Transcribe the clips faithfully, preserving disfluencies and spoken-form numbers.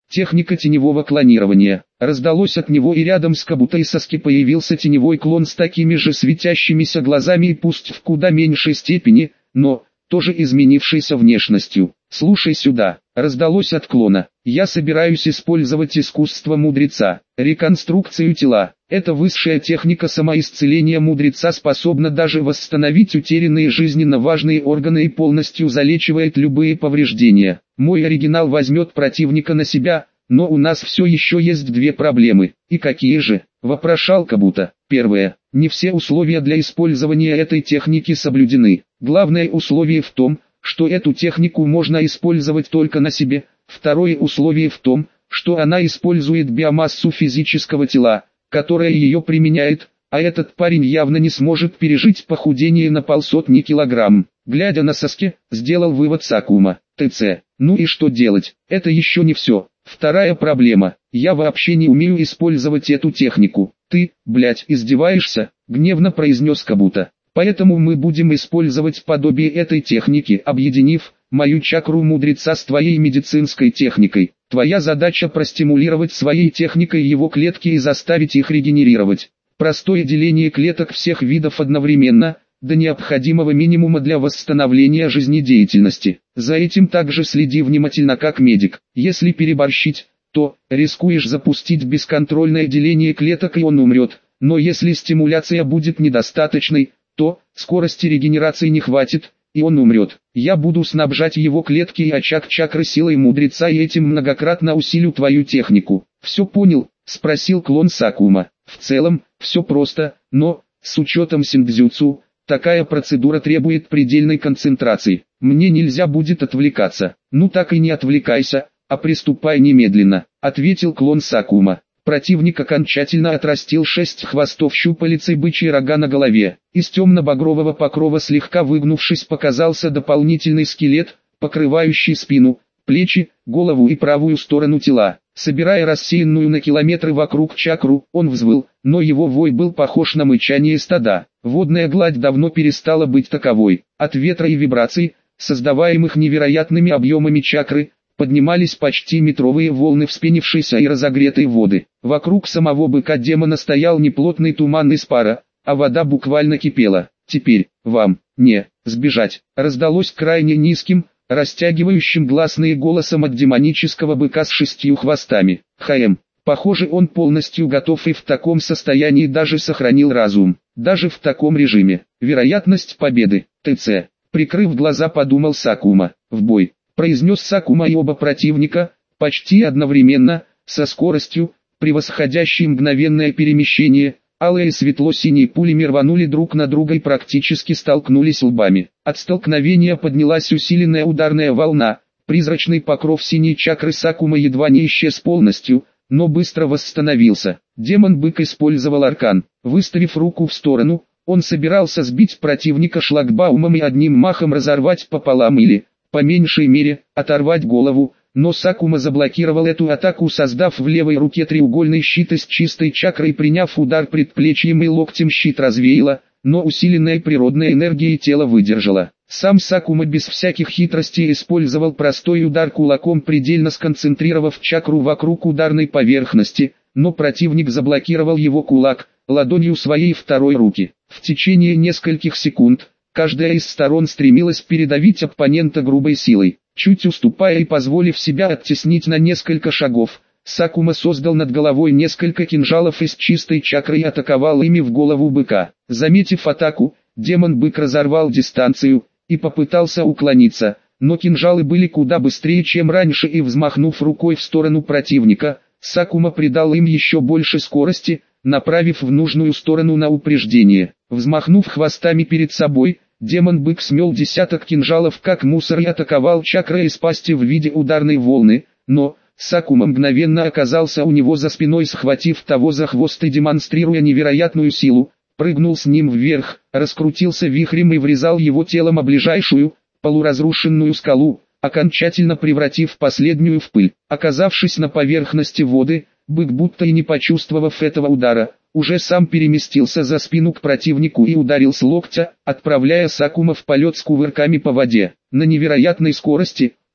Техника теневого клонирования. Раздалось от него, и рядом с Кабутой Саски появился теневой клон с такими же светящимися глазами и пусть в куда меньшей степени, но тоже изменившейся внешностью. «Слушай сюда», — раздалось от клона. «Я собираюсь использовать искусство мудреца, реконструкцию тела. Эта высшая техника самоисцеления мудреца способна даже восстановить утерянные жизненно важные органы и полностью залечивает любые повреждения. Мой оригинал возьмет противника на себя, но у нас все еще есть две проблемы». «И какие же?» — вопрошал Кабута. «Первое. Не все условия для использования этой техники соблюдены. Главное условие в том, что эту технику можно использовать только на себе. Второе условие в том, что она использует биомассу физического тела, которая ее применяет, а этот парень явно не сможет пережить похудение на полсотни килограмм». Глядя на Саски, сделал вывод Сакума. «ТЦ. Ну и что делать? Это еще не все. Вторая проблема. Я вообще не умею использовать эту технику». «Ты, блядь, издеваешься?» — гневно произнес Кабута. «Поэтому мы будем использовать подобие этой техники, объединив мою чакру мудреца с твоей медицинской техникой. Твоя задача простимулировать своей техникой его клетки и заставить их регенерировать. Простое деление клеток всех видов одновременно, до необходимого минимума для восстановления жизнедеятельности. За этим также следи внимательно как медик. Если переборщить, то рискуешь запустить бесконтрольное деление клеток и он умрет. Но если стимуляция будет недостаточной, то скорости регенерации не хватит, и он умрет. Я буду снабжать его клетки и очаг чакры силой мудреца и этим многократно усилю твою технику». «Все понял?» — спросил клон Сакума. «В целом, все просто, но, с учетом синдзюцу, такая процедура требует предельной концентрации. Мне нельзя будет отвлекаться». «Ну так и не отвлекайся, а приступай немедленно», — ответил клон Сакума. Противник окончательно отрастил шесть хвостов щупалец и бычьи рога на голове. Из темно-багрового покрова, слегка выгнувшись, показался дополнительный скелет, покрывающий спину, плечи, голову и правую сторону тела. Собирая рассеянную на километры вокруг чакру, он взвыл, но его вой был похож на мычание стада. Водная гладь давно перестала быть таковой. От ветра и вибраций, создаваемых невероятными объемами чакры, поднимались почти метровые волны вспенившейся и разогретой воды. Вокруг самого быка-демона стоял неплотный туман из пара, а вода буквально кипела. «Теперь, вам, не, сбежать», раздалось крайне низким, растягивающим гласные голосом от демонического быка с шестью хвостами. «ХМ, похоже, он полностью готов и в таком состоянии даже сохранил разум. Даже в таком режиме. Вероятность победы, ТЦ». Прикрыв глаза, подумал Сакума. «В бой», произнес Сакума, и оба противника, почти одновременно, со скоростью, превосходящей мгновенное перемещение, алые и светло-синие пулями рванули друг на друга и практически столкнулись лбами. От столкновения поднялась усиленная ударная волна, призрачный покров синей чакры Сакума едва не исчез полностью, но быстро восстановился. Демон-бык использовал аркан. Выставив руку в сторону, он собирался сбить противника шлагбаумом и одним махом разорвать пополам или, по меньшей мере, оторвать голову, но Сакума заблокировал эту атаку, создав в левой руке треугольный щит из чистой чакры и приняв удар предплечьем и локтем. Щит развеяло, но усиленная природная энергия тела выдержала. Сам Сакума без всяких хитростей использовал простой удар кулаком, предельно сконцентрировав чакру вокруг ударной поверхности, но противник заблокировал его кулак ладонью своей второй руки. В течение нескольких секунд каждая из сторон стремилась передавить оппонента грубой силой. Чуть уступая и позволив себя оттеснить на несколько шагов, Сакума создал над головой несколько кинжалов из чистой чакры и атаковал ими в голову быка. Заметив атаку, демон-бык разорвал дистанцию и попытался уклониться, но кинжалы были куда быстрее, чем раньше, и взмахнув рукой в сторону противника, Сакума придал им еще больше скорости, направив в нужную сторону на упреждение. Взмахнув хвостами перед собой, демон-бык смел десяток кинжалов как мусор и атаковал чакрой из пасти в виде ударной волны, но Сакума мгновенно оказался у него за спиной, схватив того за хвост и демонстрируя невероятную силу, прыгнул с ним вверх, раскрутился вихрем и врезал его телом о ближайшую, полуразрушенную скалу, окончательно превратив последнюю в пыль. Оказавшись на поверхности воды, бык, будто и не почувствовав этого удара, уже сам переместился за спину к противнику и ударил с локтя, отправляя Сакума в полет с кувырками по воде. На невероятной скорости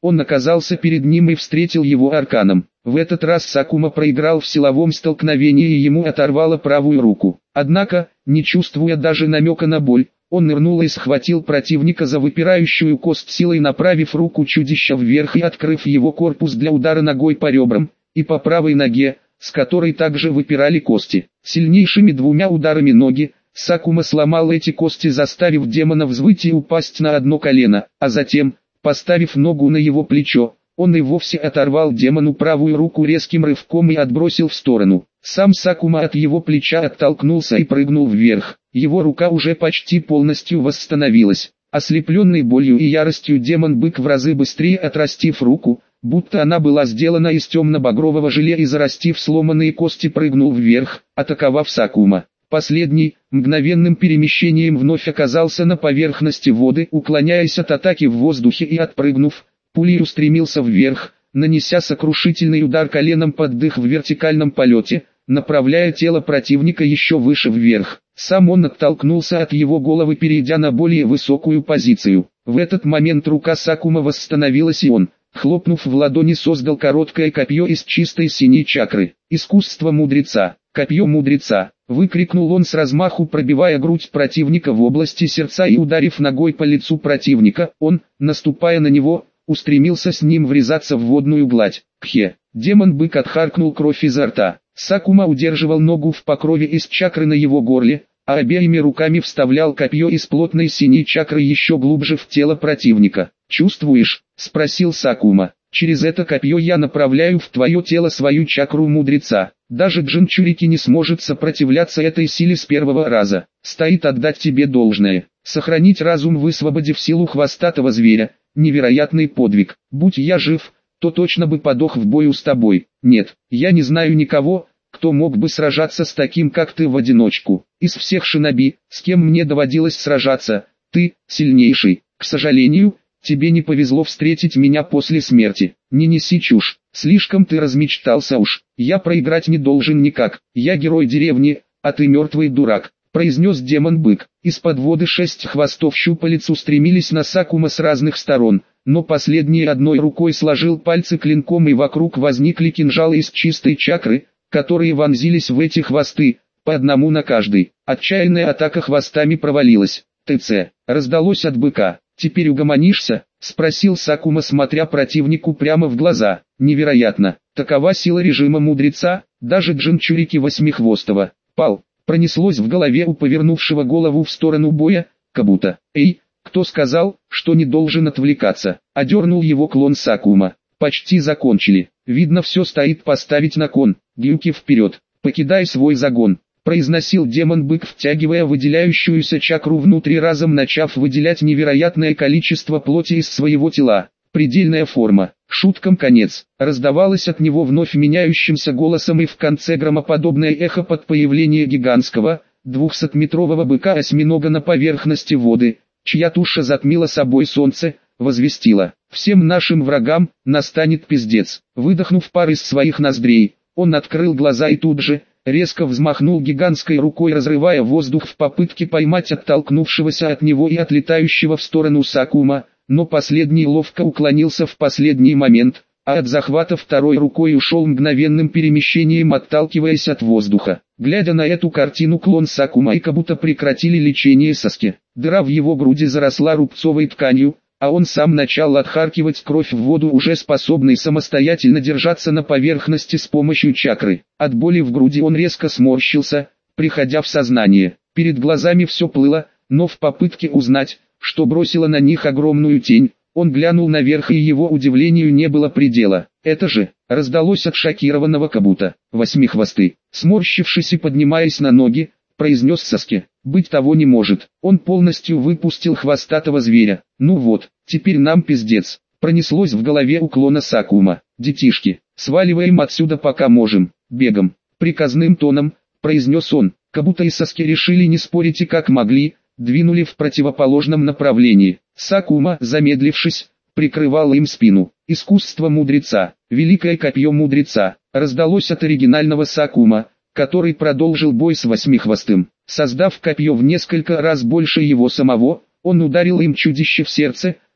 Он оказался перед ним и встретил его арканом. В этот раз Сакума проиграл в силовом столкновении и ему оторвало правую руку. Однако, не чувствуя даже намека на боль, он нырнул и схватил противника за выпирающую кость силой, направив руку чудища вверх и открыв его корпус для удара ногой по ребрам, и по правой ноге, с которой также выпирали кости. Сильнейшими двумя ударами ноги, Сакума сломал эти кости, заставив демона взвыть и упасть на одно колено, а затем, поставив ногу на его плечо, он и вовсе оторвал демону правую руку резким рывком и отбросил в сторону. Сам Сакума от его плеча оттолкнулся и прыгнул вверх. Его рука уже почти полностью восстановилась. Ослепленный болью и яростью демон-бык, в разы быстрее отрастив руку, будто она была сделана из темно-багрового желе, и зарастив сломанные кости, прыгнул вверх, атаковав Сакума. Последний, мгновенным перемещением вновь оказался на поверхности воды, уклоняясь от атаки в воздухе и, отпрыгнув, пулей устремился вверх, нанеся сокрушительный удар коленом под дых в вертикальном полете, направляя тело противника еще выше вверх. Сам он оттолкнулся от его головы, перейдя на более высокую позицию. В этот момент рука Сакума восстановилась, и он, хлопнув в ладони, создал короткое копье из чистой синей чакры. Искусство мудреца. Копье мудреца. Выкрикнул он с размаху, пробивая грудь противника в области сердца и ударив ногой по лицу противника, он, наступая на него, устремился с ним врезаться в водную гладь. Кхе. Демон-бык отхаркнул кровь изо рта. Сакума удерживал ногу в покрове из чакры на его горле, а обеими руками вставлял копье из плотной синей чакры еще глубже в тело противника. «Чувствуешь?» — спросил Сакума. «Через это копье я направляю в твое тело свою чакру мудреца. Даже Джинчурики не сможет сопротивляться этой силе с первого раза. Стоит отдать тебе должное. Сохранить разум, высвободив силу хвостатого зверя. Невероятный подвиг. Будь я жив, то точно бы подох в бою с тобой. Нет, я не знаю никого, кто мог бы сражаться с таким, как ты, в одиночку. Из всех шиноби, с кем мне доводилось сражаться, ты сильнейший. К сожалению, тебе не повезло встретить меня после смерти. Не неси чушь, слишком ты размечтался уж. Я проиграть не должен никак. Я герой деревни, а ты мертвый дурак», — произнес демон-бык. Из-под воды шесть хвостов щупалец устремились на Сакума с разных сторон, но последний одной рукой сложил пальцы клинком, и вокруг возникли кинжалы из чистой чакры, которые вонзились в эти хвосты, по одному на каждый. Отчаянная атака хвостами провалилась. «ТЦ!» раздалось от быка. «Теперь угомонишься?» — спросил Сакума, смотря противнику прямо в глаза. «Невероятно! Такова сила режима мудреца, даже Джинчурики восьмихвостого. Пал!» Пронеслось в голове у повернувшего голову в сторону боя, Кабута. «Эй, кто сказал, что не должен отвлекаться?» — одернул его клон Сакума. «Почти закончили. Видно, все стоит поставить на кон. Гюки вперед, покидай свой загон», — произносил демон-бык, втягивая выделяющуюся чакру внутри, разом начав выделять невероятное количество плоти из своего тела. «Предельная форма. Шуткам конец», — раздавалось от него вновь меняющимся голосом, и в конце громоподобное эхо под появление гигантского, двухсотметрового быка-осьминога на поверхности воды, чья туша затмила собой солнце, возвестила: «Всем нашим врагам настанет пиздец». Выдохнув пар из своих ноздрей, он открыл глаза и тут же резко взмахнул гигантской рукой, разрывая воздух в попытке поймать оттолкнувшегося от него и отлетающего в сторону Сакума, но последний ловко уклонился в последний момент, а от захвата второй рукой ушел мгновенным перемещением, отталкиваясь от воздуха. Глядя на эту картину, клон Сакума и Кабута прекратили лечение Саски. Дыра в его груди заросла рубцовой тканью, а он сам начал отхаркивать кровь в воду, уже способный самостоятельно держаться на поверхности с помощью чакры. От боли в груди он резко сморщился, приходя в сознание. Перед глазами все плыло, но в попытке узнать, что бросило на них огромную тень, он глянул наверх, и его удивлению не было предела. «Это же!» — раздалось от шокированного Кабута. «Восьмихвостый!» Сморщившись и поднимаясь на ноги, произнес Саски. «Быть того не может». Он полностью выпустил хвостатого зверя. «Ну вот, теперь нам пиздец», — пронеслось в голове у клона Сакума. «Детишки, сваливаем отсюда пока можем, бегом», — приказным тоном произнес он. Кабута и Саски решили не спорить и как могли двинули в противоположном направлении. Сакума, замедлившись, прикрывал им спину. «Искусство мудреца, великое копье мудреца», раздалось от оригинального Сакума, который продолжил бой с восьмихвостым. Создав копье в несколько раз больше его самого, он ударил им чудище в сердце,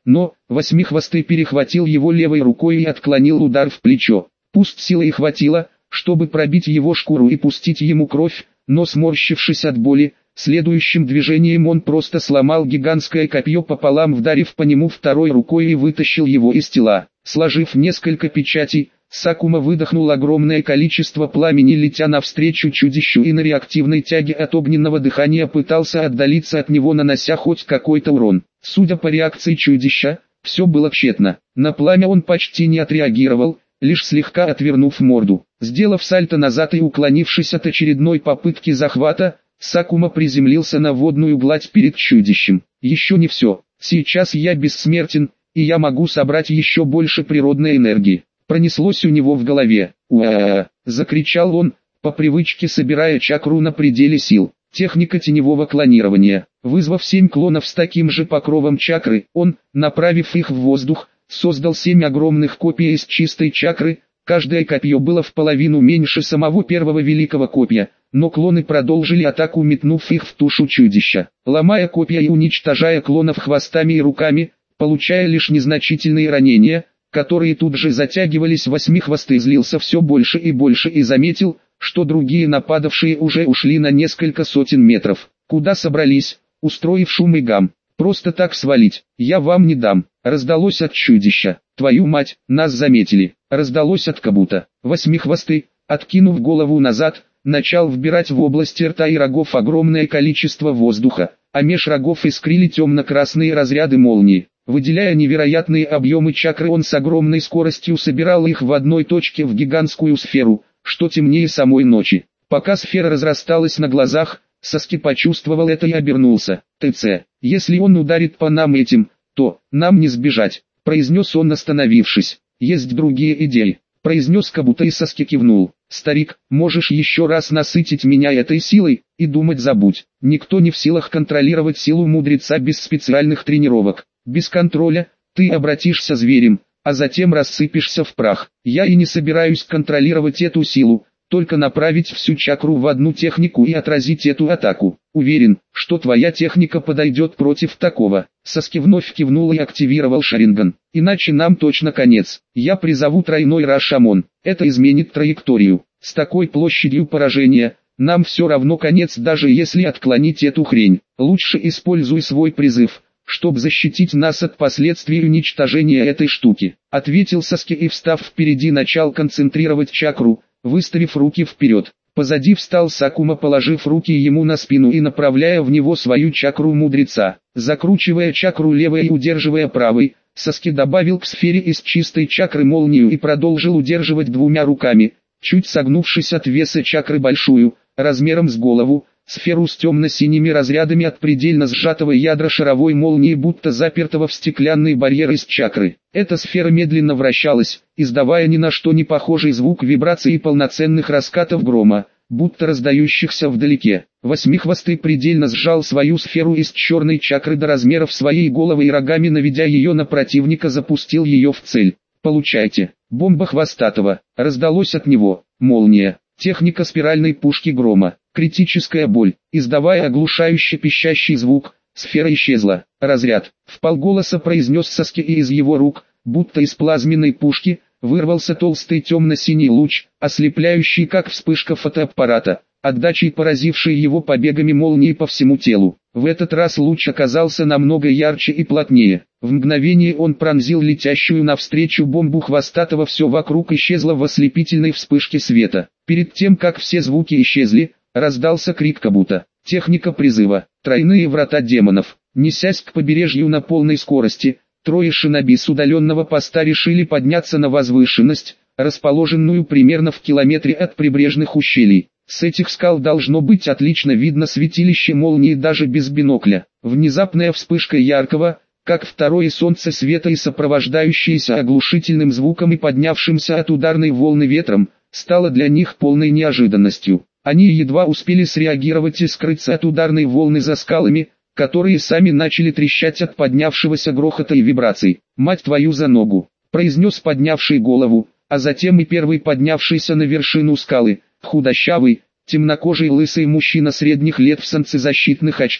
но Восьмихвостый перехватил его левой рукой и отклонил удар в плечо. Пусть силы и хватило, чтобы пробить его шкуру и пустить ему кровь, но сморщившись от боли, следующим движением он просто сломал гигантское копье пополам, вдарив по нему второй рукой и вытащил его из тела. Сложив несколько печатей, Сакума выдохнул огромное количество пламени, летя навстречу чудищу, и на реактивной тяге от огненного дыхания пытался отдалиться от него, нанося хоть какой-то урон. Судя по реакции чудища, все было тщетно. На пламя он почти не отреагировал, лишь слегка отвернув морду. Сделав сальто назад и уклонившись от очередной попытки захвата, Сакума приземлился на водную гладь перед чудищем. Еще не все. Сейчас я бессмертен, и я могу собрать еще больше природной энергии. Пронеслось у него в голове. «Уа!» — закричал он, по привычке собирая чакру на пределе сил. Техника теневого клонирования. Вызвав семь клонов с таким же покровом чакры, он, направив их в воздух, создал семь огромных копий из чистой чакры. Каждое копье было в половину меньше самого первого великого копья, но клоны продолжили атаку, метнув их в тушу чудища. Ломая копья и уничтожая клонов хвостами и руками, получая лишь незначительные ранения, которые тут же затягивались, Восьмихвостый злился все больше и больше и заметил, что другие нападавшие уже ушли на несколько сотен метров. «Куда собрались?» — устроив шум и гам. «Просто так свалить, я вам не дам», — раздалось от чудища. «Твою мать, нас заметили», — раздалось от Кабута. Восьмихвостый, откинув голову назад, начал вбирать в области рта и рогов огромное количество воздуха, а меж рогов искрили темно-красные разряды молнии. Выделяя невероятные объемы чакры, он с огромной скоростью собирал их в одной точке в гигантскую сферу, что темнее самой ночи. Пока сфера разрасталась на глазах, Саски почувствовал это и обернулся. «ТЦ, если он ударит по нам этим, то нам не сбежать», — произнес он, остановившись. «Есть другие идеи», — произнес Кабута, и Саски кивнул. «Старик, можешь еще раз насытить меня этой силой, и думать забудь. Никто не в силах контролировать силу мудреца без специальных тренировок. Без контроля, ты обратишься зверем, а затем рассыпешься в прах. Я и не собираюсь контролировать эту силу, только направить всю чакру в одну технику и отразить эту атаку. Уверен, что твоя техника подойдет против такого». Саски вновь кивнул и активировал Шаринган. «Иначе нам точно конец. Я призову тройной Рашамон. Это изменит траекторию. С такой площадью поражения, нам все равно конец, даже если отклонить эту хрень. Лучше используй свой призыв, чтобы защитить нас от последствий уничтожения этой штуки», — ответил Саски и, встав впереди, начал концентрировать чакру, выставив руки вперед. Позади встал Сакума, положив руки ему на спину и направляя в него свою чакру мудреца. Закручивая чакру левой и удерживая правой, Саски добавил к сфере из чистой чакры молнию и продолжил удерживать двумя руками, чуть согнувшись от веса чакры большую, размером с голову, сферу с темно-синими разрядами от предельно сжатого ядра шаровой молнии, будто запертого в стеклянный барьер из чакры. Эта сфера медленно вращалась, издавая ни на что не похожий звук вибраций и полноценных раскатов грома, будто раздающихся вдалеке. Восьмихвостый предельно сжал свою сферу из черной чакры до размеров своей головы и рогами, наведя ее на противника, запустил ее в цель. «Получайте, бомба хвостатого», — раздалось от него. Молния. Техника спиральной пушки грома. Критическая боль. Издавая оглушающий пищащий звук, сфера исчезла. «Разряд», — вполголоса произнес Саски, и из его рук, будто из плазменной пушки, вырвался толстый темно-синий луч, ослепляющий как вспышка фотоаппарата, отдачей поразивший его побегами молнии по всему телу. В этот раз луч оказался намного ярче и плотнее. В мгновение он пронзил летящую навстречу бомбу хвостатого, все вокруг исчезло в ослепительной вспышке света. Перед тем, как все звуки исчезли, раздался крик Кабута. Техника призыва. Тройные врата демонов. Несясь к побережью на полной скорости, трое шиноби с удаленного поста решили подняться на возвышенность, расположенную примерно в километре от прибрежных ущелий. С этих скал должно быть отлично видно святилище молнии даже без бинокля. Внезапная вспышка яркого, как второе солнце, света и сопровождающаяся оглушительным звуком и поднявшимся от ударной волны ветром, стала для них полной неожиданностью. Они едва успели среагировать и скрыться от ударной волны за скалами, которые сами начали трещать от поднявшегося грохота и вибраций. «Мать твою за ногу!» — произнес поднявший голову, а затем и первый поднявшийся на вершину скалы, худощавый, темнокожий лысый мужчина средних лет в солнцезащитных очках.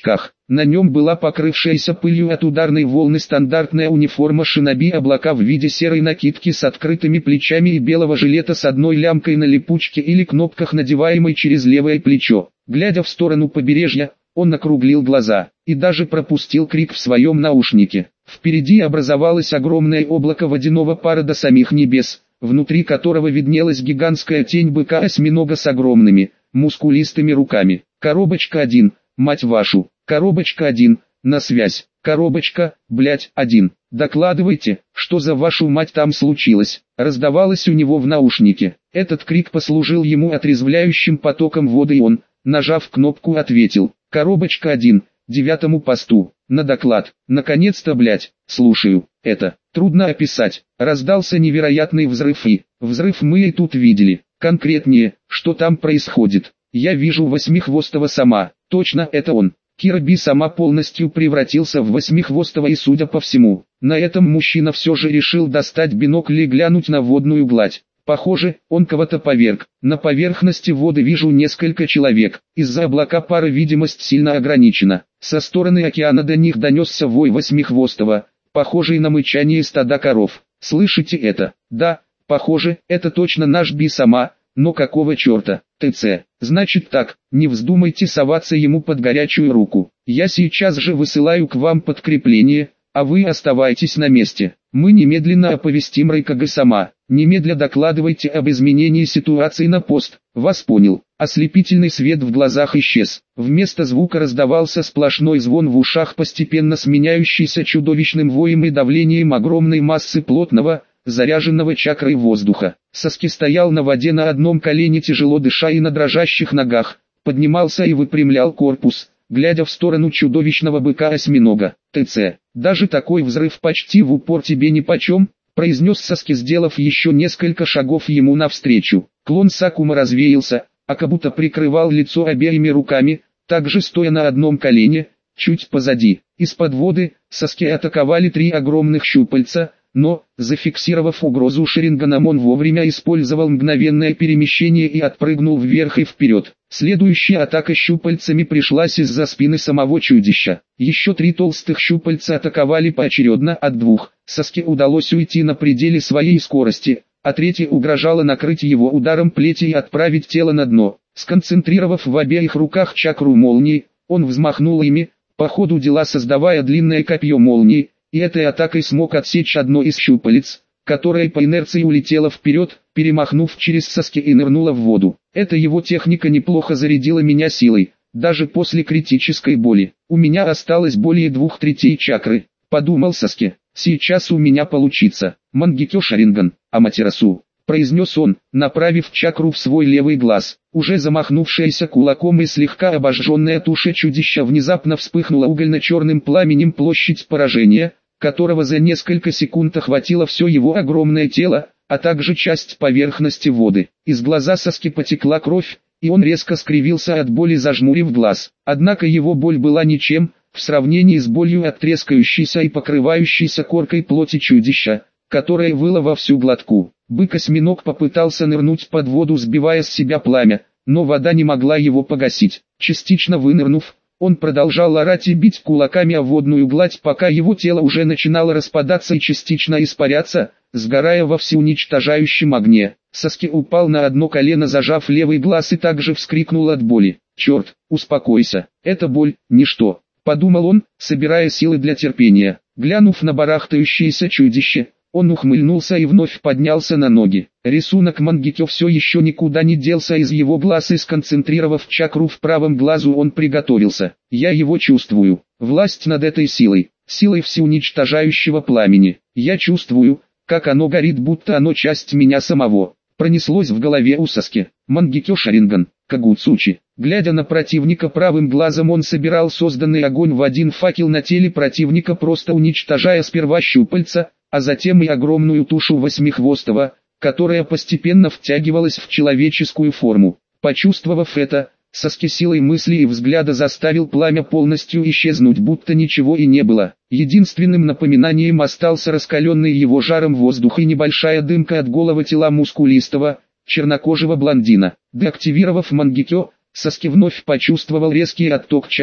На нем была покрывшаяся пылью от ударной волны стандартная униформа шиноби, облака в виде серой накидки с открытыми плечами и белого жилета с одной лямкой на липучке или кнопках, надеваемой через левое плечо. Глядя в сторону побережья, он округлил глаза и даже пропустил крик в своем наушнике. Впереди образовалось огромное облако водяного пара до самих небес, внутри которого виднелась гигантская тень быка-осьминога с огромными, мускулистыми руками. Коробочка один, мать вашу, коробочка один, на связь, коробочка, блять, один. Докладывайте, что за вашу мать там случилось, раздавалось у него в наушнике. Этот крик послужил ему отрезвляющим потоком воды, и он, нажав кнопку, ответил: коробочка один, девятому посту, на доклад. Наконец-то, блять, слушаю. Это трудно описать. Раздался невероятный взрыв, и взрыв мы и тут видели. Конкретнее, что там происходит? Я вижу восьмихвостого сама. Точно, это он. Кирби сама полностью превратился в восьмихвостого, и, судя по всему, на этом мужчина все же решил достать бинокль и глянуть на водную гладь. Похоже, он кого-то поверг. На поверхности воды вижу несколько человек. Из-за облака пары видимость сильно ограничена. Со стороны океана до них донесся вой восьмихвостого, похожий на мычание стада коров. Слышите это? Да, похоже, это точно наш Би сама, но какого черта? ТЦ. Значит так, не вздумайте соваться ему под горячую руку. Я сейчас же высылаю к вам подкрепление, а вы оставайтесь на месте. Мы немедленно оповестим Райкага сама. Немедля докладывайте об изменении ситуации на пост. Вас понял. Ослепительный свет в глазах исчез. Вместо звука раздавался сплошной звон в ушах, постепенно сменяющийся чудовищным воем и давлением огромной массы плотного, заряженного чакрой воздуха. Саски стоял на воде на одном колене, тяжело дыша, и на дрожащих ногах поднимался и выпрямлял корпус, глядя в сторону чудовищного быка-осьминога. ТЦ. Даже такой взрыв почти в упор тебе нипочем, произнес Саски, сделав еще несколько шагов ему навстречу. Клон Сакума развеялся, а Кабуто прикрывал лицо обеими руками, также стоя на одном колене, чуть позади. Из-под воды Саски атаковали три огромных щупальца, но, зафиксировав угрозу Шаринганом, он вовремя использовал мгновенное перемещение и отпрыгнул вверх и вперед. Следующая атака щупальцами пришлась из-за спины самого чудища. Еще три толстых щупальца атаковали поочередно от двух. Саске удалось уйти на пределе своей скорости, а третья угрожала накрыть его ударом плети и отправить тело на дно. Сконцентрировав в обеих руках чакру молнии, он взмахнул ими, по ходу дела создавая длинное копье молнии, и этой атакой смог отсечь одно из щупалец, которое по инерции улетело вперед, перемахнув через Саски и нырнуло в воду. Эта его техника неплохо зарядила меня силой, даже после критической боли. У меня осталось более двух третей чакры, подумал Саски. Сейчас у меня получится. Мангекё Шаринган, Аматерасу, произнес он, направив чакру в свой левый глаз. Уже замахнувшаяся кулаком и слегка обожженная туша чудища внезапно вспыхнула угольно-черным пламенем. Площадь поражения, которого за несколько секунд охватило все его огромное тело, а также часть поверхности воды. Из глаза Саски потекла кровь, и он резко скривился от боли, зажмурив глаз. Однако его боль была ничем в сравнении с болью от трескающейся и покрывающейся коркой плоти чудища, которая выла во всю глотку. Бык-осьминог попытался нырнуть под воду, сбивая с себя пламя, но вода не могла его погасить. Частично вынырнув, он продолжал орать и бить кулаками о водную гладь, пока его тело уже начинало распадаться и частично испаряться, сгорая во всеуничтожающем огне. Саски упал на одно колено, зажав левый глаз, и также вскрикнул от боли. «Черт, успокойся, это боль, ничто», — подумал он, собирая силы для терпения. Глянув на барахтающееся чудище, он ухмыльнулся и вновь поднялся на ноги. Рисунок Мангекё все еще никуда не делся из его глаз, и, сконцентрировав чакру в правом глазу, он приготовился. «Я его чувствую. Власть над этой силой, силой всеуничтожающего пламени. Я чувствую, как оно горит, будто оно часть меня самого». Пронеслось в голове у Саски. Мангекё Шаринган, Кагуцучи. Глядя на противника правым глазом, он собирал созданный огонь в один факел на теле противника, просто уничтожая сперва щупальца, а затем и огромную тушу восьмихвостого, которая постепенно втягивалась в человеческую форму. Почувствовав это, Саски силой мысли и взгляда заставил пламя полностью исчезнуть, будто ничего и не было. Единственным напоминанием остался раскаленный его жаром воздух и небольшая дымка от голого тела мускулистого, чернокожего блондина. Деактивировав Мангекё, Саски вновь почувствовал резкий отток чакры.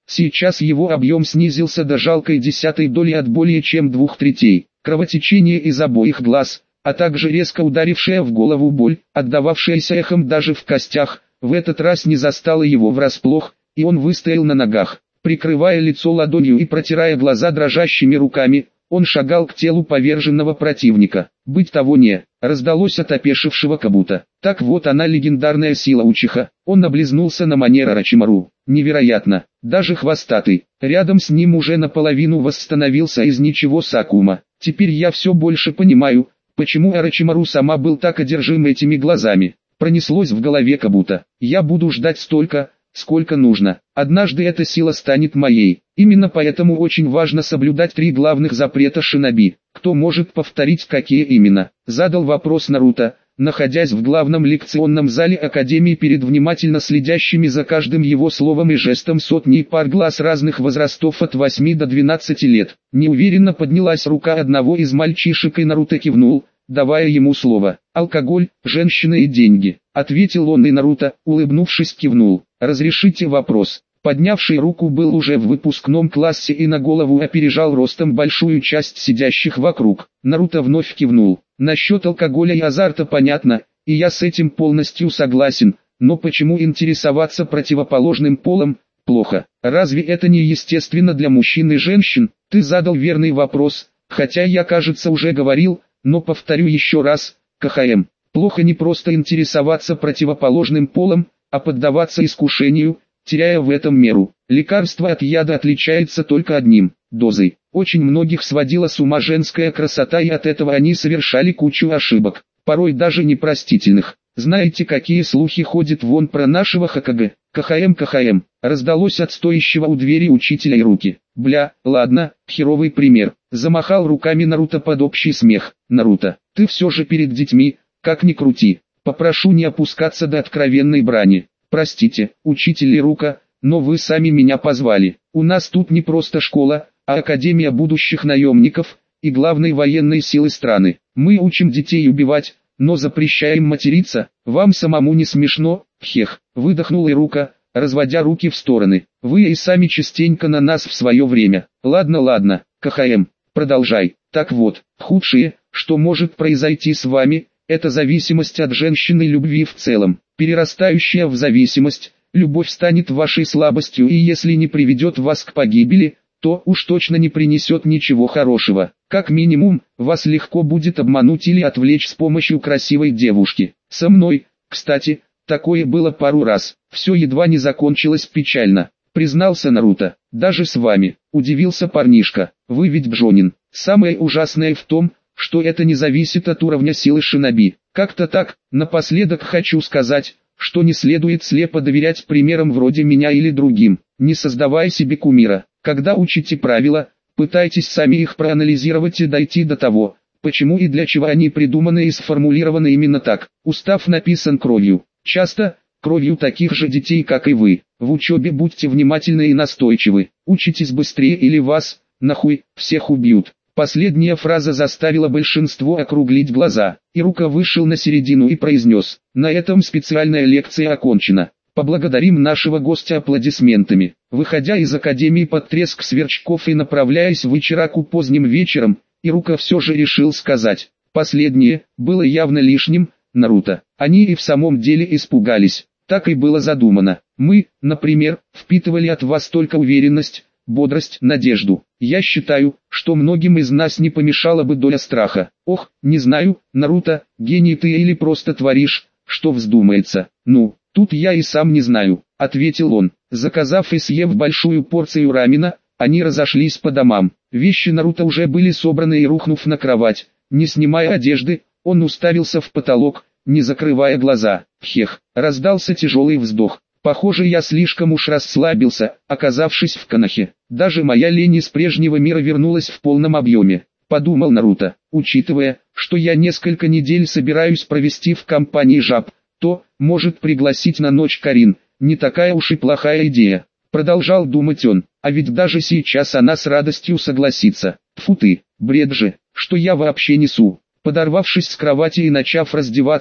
Сейчас его объем снизился до жалкой десятой доли от более чем двух третей. Кровотечение из обоих глаз, а также резко ударившая в голову боль, отдававшаяся эхом даже в костях, в этот раз не застала его врасплох, и он выстоял на ногах. Прикрывая лицо ладонью и протирая глаза дрожащими руками, он шагал к телу поверженного противника. «Быть того не», раздалось от опешившего Кабута. Так вот она, легендарная сила Учиха. Он облизнулся на манер Орочимару. Невероятно, даже хвостатый. Рядом с ним уже наполовину восстановился из ничего Сакума. Теперь я все больше понимаю, почему Орочимару сама был так одержим этими глазами. Пронеслось в голове Кабута. Я буду ждать столько, сколько нужно. Однажды эта сила станет моей. Именно поэтому очень важно соблюдать три главных запрета шиноби. Кто может повторить, какие именно? Задал вопрос Наруто, находясь в главном лекционном зале Академии перед внимательно следящими за каждым его словом и жестом сотней пар глаз разных возрастов от восьми до двенадцати лет. Неуверенно поднялась рука одного из мальчишек, и Наруто кивнул, давая ему слово. «Алкоголь, женщины и деньги», — ответил он, и Наруто, улыбнувшись, кивнул. «Разрешите вопрос?» Поднявший руку был уже в выпускном классе и на голову опережал ростом большую часть сидящих вокруг. Наруто вновь кивнул. «Насчет алкоголя и азарта понятно, и я с этим полностью согласен, но почему интересоваться противоположным полом плохо? Разве это не естественно для мужчин и женщин?» Ты задал верный вопрос, хотя я, кажется, уже говорил, но повторю еще раз. КХМ. Плохо не просто интересоваться противоположным полом, а поддаваться искушению, теряя в этом меру. Лекарство от яда отличается только одним – дозой. Очень многих сводила с ума женская красота, и от этого они совершали кучу ошибок, порой даже непростительных. Знаете, какие слухи ходят вон про нашего Хокаге? КХМ, КХМ. Раздалось от стоящего у двери учителя и руки. Бля, ладно, херовый пример. Замахал руками Наруто под общий смех. Наруто, ты все же перед детьми, как ни крути. Попрошу не опускаться до откровенной брани. Простите, учитель Ирука, но вы сами меня позвали. У нас тут не просто школа, а Академия будущих наемников и главной военной силы страны. Мы учим детей убивать, но запрещаем материться. Вам самому не смешно? Хех, выдохнул Ирука, разводя руки в стороны. Вы и сами частенько на нас в свое время. Ладно, ладно, КХМ, продолжай. Так вот, худшее, что может произойти с вами, это зависимость от женщины, любви в целом. Перерастающая в зависимость, любовь станет вашей слабостью, и если не приведет вас к погибели, то уж точно не принесет ничего хорошего. Как минимум, вас легко будет обмануть или отвлечь с помощью красивой девушки. Со мной, кстати, такое было пару раз. Все едва не закончилось печально. Признался Наруто. Даже с вами, удивился парнишка. Вы ведь Джонин. Самое ужасное в том, что это не зависит от уровня силы шиноби. Как-то так. Напоследок хочу сказать, что не следует слепо доверять примерам вроде меня или другим, не создавая себе кумира. Когда учите правила, пытайтесь сами их проанализировать и дойти до того, почему и для чего они придуманы и сформулированы именно так. Устав написан кровью. Часто, кровью таких же детей, как и вы. В учебе будьте внимательны и настойчивы. Учитесь быстрее, или вас, нахуй, всех убьют. Последняя фраза заставила большинство округлить глаза. Ирука вышел на середину и произнес: «На этом специальная лекция окончена. Поблагодарим нашего гостя аплодисментами». Выходя из академии под треск сверчков и направляясь в Ичираку поздним вечером, Ирука все же решил сказать: «Последнее было явно лишним, Наруто». Они и в самом деле испугались. Так и было задумано. Мы, например, впитывали от вас только уверенность, бодрость, надежду. Я считаю, что многим из нас не помешала бы доля страха. Ох, не знаю, Наруто, гений ты или просто творишь, что вздумается. Ну, тут я и сам не знаю, ответил он. Заказав и съев большую порцию рамена, они разошлись по домам. Вещи Наруто уже были собраны, и, рухнув на кровать, не снимая одежды, он уставился в потолок, не закрывая глаза. Хех, раздался тяжелый вздох. Похоже, я слишком уж расслабился, оказавшись в Конохе. Даже моя лень из прежнего мира вернулась в полном объеме, подумал Наруто. Учитывая, что я несколько недель собираюсь провести в компании жаб, то, может, пригласить на ночь Карин, не такая уж и плохая идея. Продолжал думать он, а ведь даже сейчас она с радостью согласится. Тьфу ты, бред же, что я вообще несу. Подорвавшись с кровати и начав раздеваться,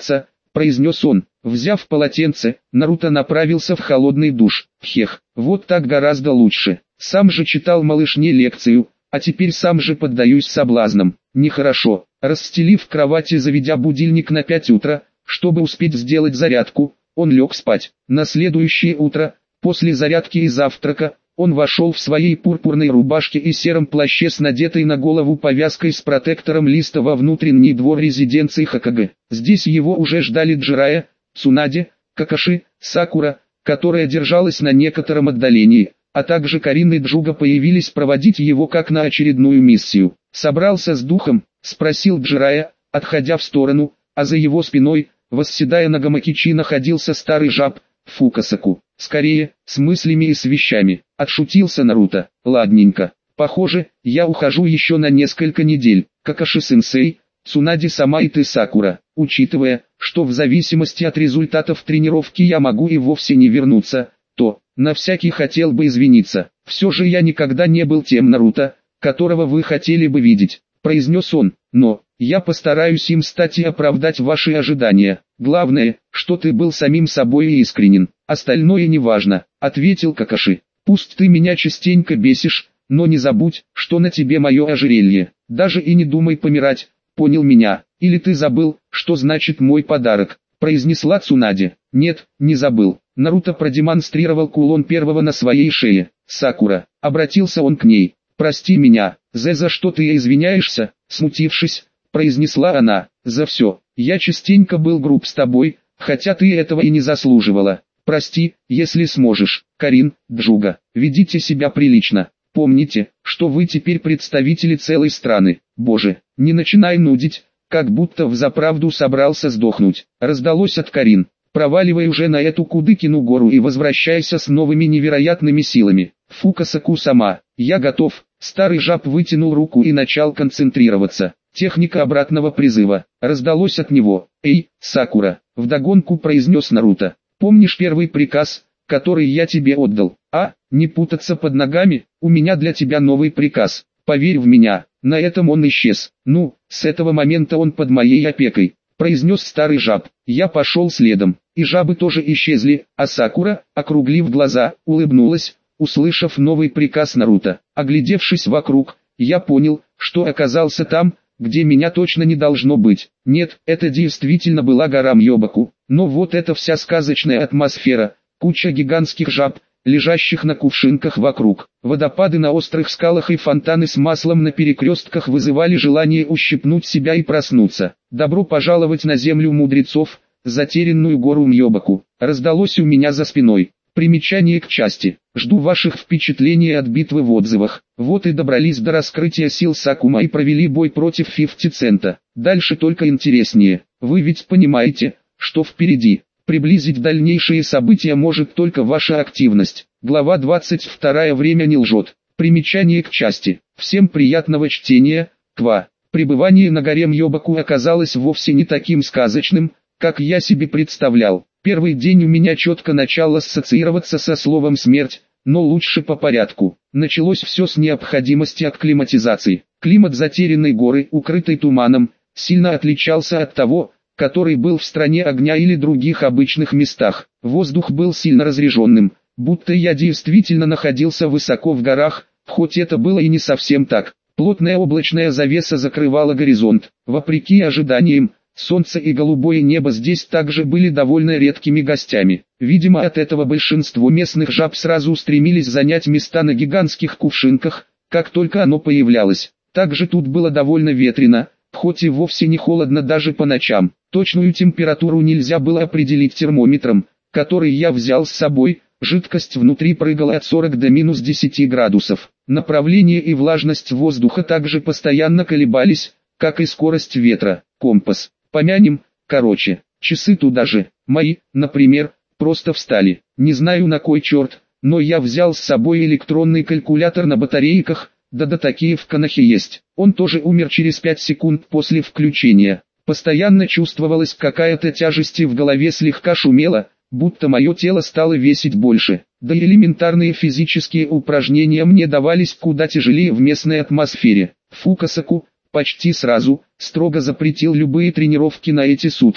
произнес он. Взяв полотенце, Наруто направился в холодный душ. Хех, вот так гораздо лучше. Сам же читал малышне лекцию, а теперь сам же поддаюсь соблазнам. Нехорошо. Расстелив кровать и заведя будильник на пять утра, чтобы успеть сделать зарядку, он лег спать. На следующее утро, после зарядки и завтрака, он вошел в своей пурпурной рубашке и сером плаще с надетой на голову повязкой с протектором листа во внутренний двор резиденции Хокаге. Здесь его уже ждали Джирая, Цунаде, Какаши, Сакура, которая держалась на некотором отдалении, а также Карин и Джуга появились проводить его как на очередную миссию. «Собрался с духом?» — спросил Джирая, отходя в сторону, а за его спиной, восседая на гамакичи, находился старый жаб, Фукасаку. «Скорее, с мыслями и с вещами», — отшутился Наруто. «Ладненько. Похоже, я ухожу еще на несколько недель. Какаши-сенсей, Цунаде-сама и ты, Сакура, учитывая, что в зависимости от результатов тренировки я могу и вовсе не вернуться, то, на всякий хотел бы извиниться. Все же я никогда не был тем Наруто, которого вы хотели бы видеть», — произнес он. «Но, я постараюсь им стать и оправдать ваши ожидания. Главное, что ты был самим собой и искренен, остальное неважно», — ответил Какаши. «Пусть ты меня частенько бесишь, но не забудь, что на тебе мое ожерелье. Даже и не думай помирать, понял меня? Или ты забыл, что значит мой подарок?» — произнесла Цунаде. «Нет, не забыл». Наруто продемонстрировал кулон первого на своей шее. «Сакура», — обратился он к ней, — «прости меня, Зе, за что ты извиняешься?» Смутившись, произнесла она. «За все. Я частенько был груб с тобой, хотя ты этого и не заслуживала. Прости, если сможешь. Карин, Джуга, ведите себя прилично. Помните, что вы теперь представители целой страны. Боже, не начинай нудить, как будто взаправду собрался сдохнуть», — раздалось от Карин. «Проваливай уже на эту Кудыкину гору и возвращайся с новыми невероятными силами. Фукасаку сама, я готов». Старый жаб вытянул руку и начал концентрироваться. «Техника обратного призыва», — раздалось от него. «Эй, Сакура», — вдогонку произнес Наруто. «Помнишь первый приказ, который я тебе отдал? А, не путаться под ногами, у меня для тебя новый приказ. Поверь в меня». На этом он исчез. «Ну, с этого момента он под моей опекой», — произнес старый жаб. Я пошел следом, и жабы тоже исчезли, а Сакура, округлив глаза, улыбнулась, услышав новый приказ Наруто. Оглядевшись вокруг, я понял, что оказался там, где меня точно не должно быть. Нет, это действительно была гора Мьёбаку, но вот эта вся сказочная атмосфера, куча гигантских жаб, лежащих на кувшинках вокруг, водопады на острых скалах и фонтаны с маслом на перекрестках вызывали желание ущипнуть себя и проснуться. «Добро пожаловать на землю мудрецов, затерянную гору Мьёбаку», раздалось у меня за спиной. Примечание к части. Жду ваших впечатлений от битвы в отзывах. Вот и добрались до раскрытия сил Сакума и провели бой против пятьдесят цента. Дальше только интереснее. Вы ведь понимаете, что впереди. Приблизить дальнейшие события может только ваша активность. Глава двадцать два. Время не лжет. Примечание к части. Всем приятного чтения. Ква. Пребывание на горе Мьёбаку оказалось вовсе не таким сказочным, как я себе представлял. Первый день у меня четко начал ассоциироваться со словом «смерть», но лучше по порядку. Началось все с необходимости акклиматизации. Климат затерянной горы, укрытой туманом, сильно отличался от того, который был в стране огня или других обычных местах. Воздух был сильно разреженным, будто я действительно находился высоко в горах, хоть это было и не совсем так. Плотная облачная завеса закрывала горизонт. Вопреки ожиданиям, солнце и голубое небо здесь также были довольно редкими гостями. Видимо, от этого большинство местных жаб сразу устремились занять места на гигантских кувшинках, как только оно появлялось. Также тут было довольно ветрено, хоть и вовсе не холодно даже по ночам. Точную температуру нельзя было определить термометром, который я взял с собой. Жидкость внутри прыгала от сорока до минус десяти градусов. Направление и влажность воздуха также постоянно колебались, как и скорость ветра. Компас. Помянем, короче, часы туда же, мои, например, просто встали. Не знаю на кой черт, но я взял с собой электронный калькулятор на батарейках, да-да такие в Канахе есть. Он тоже умер через пять секунд после включения. Постоянно чувствовалась какая-то тяжесть и в голове слегка шумело, будто мое тело стало весить больше. Да и элементарные физические упражнения мне давались куда тяжелее в местной атмосфере. Фукасаку почти сразу строго запретил любые тренировки на эти сутки.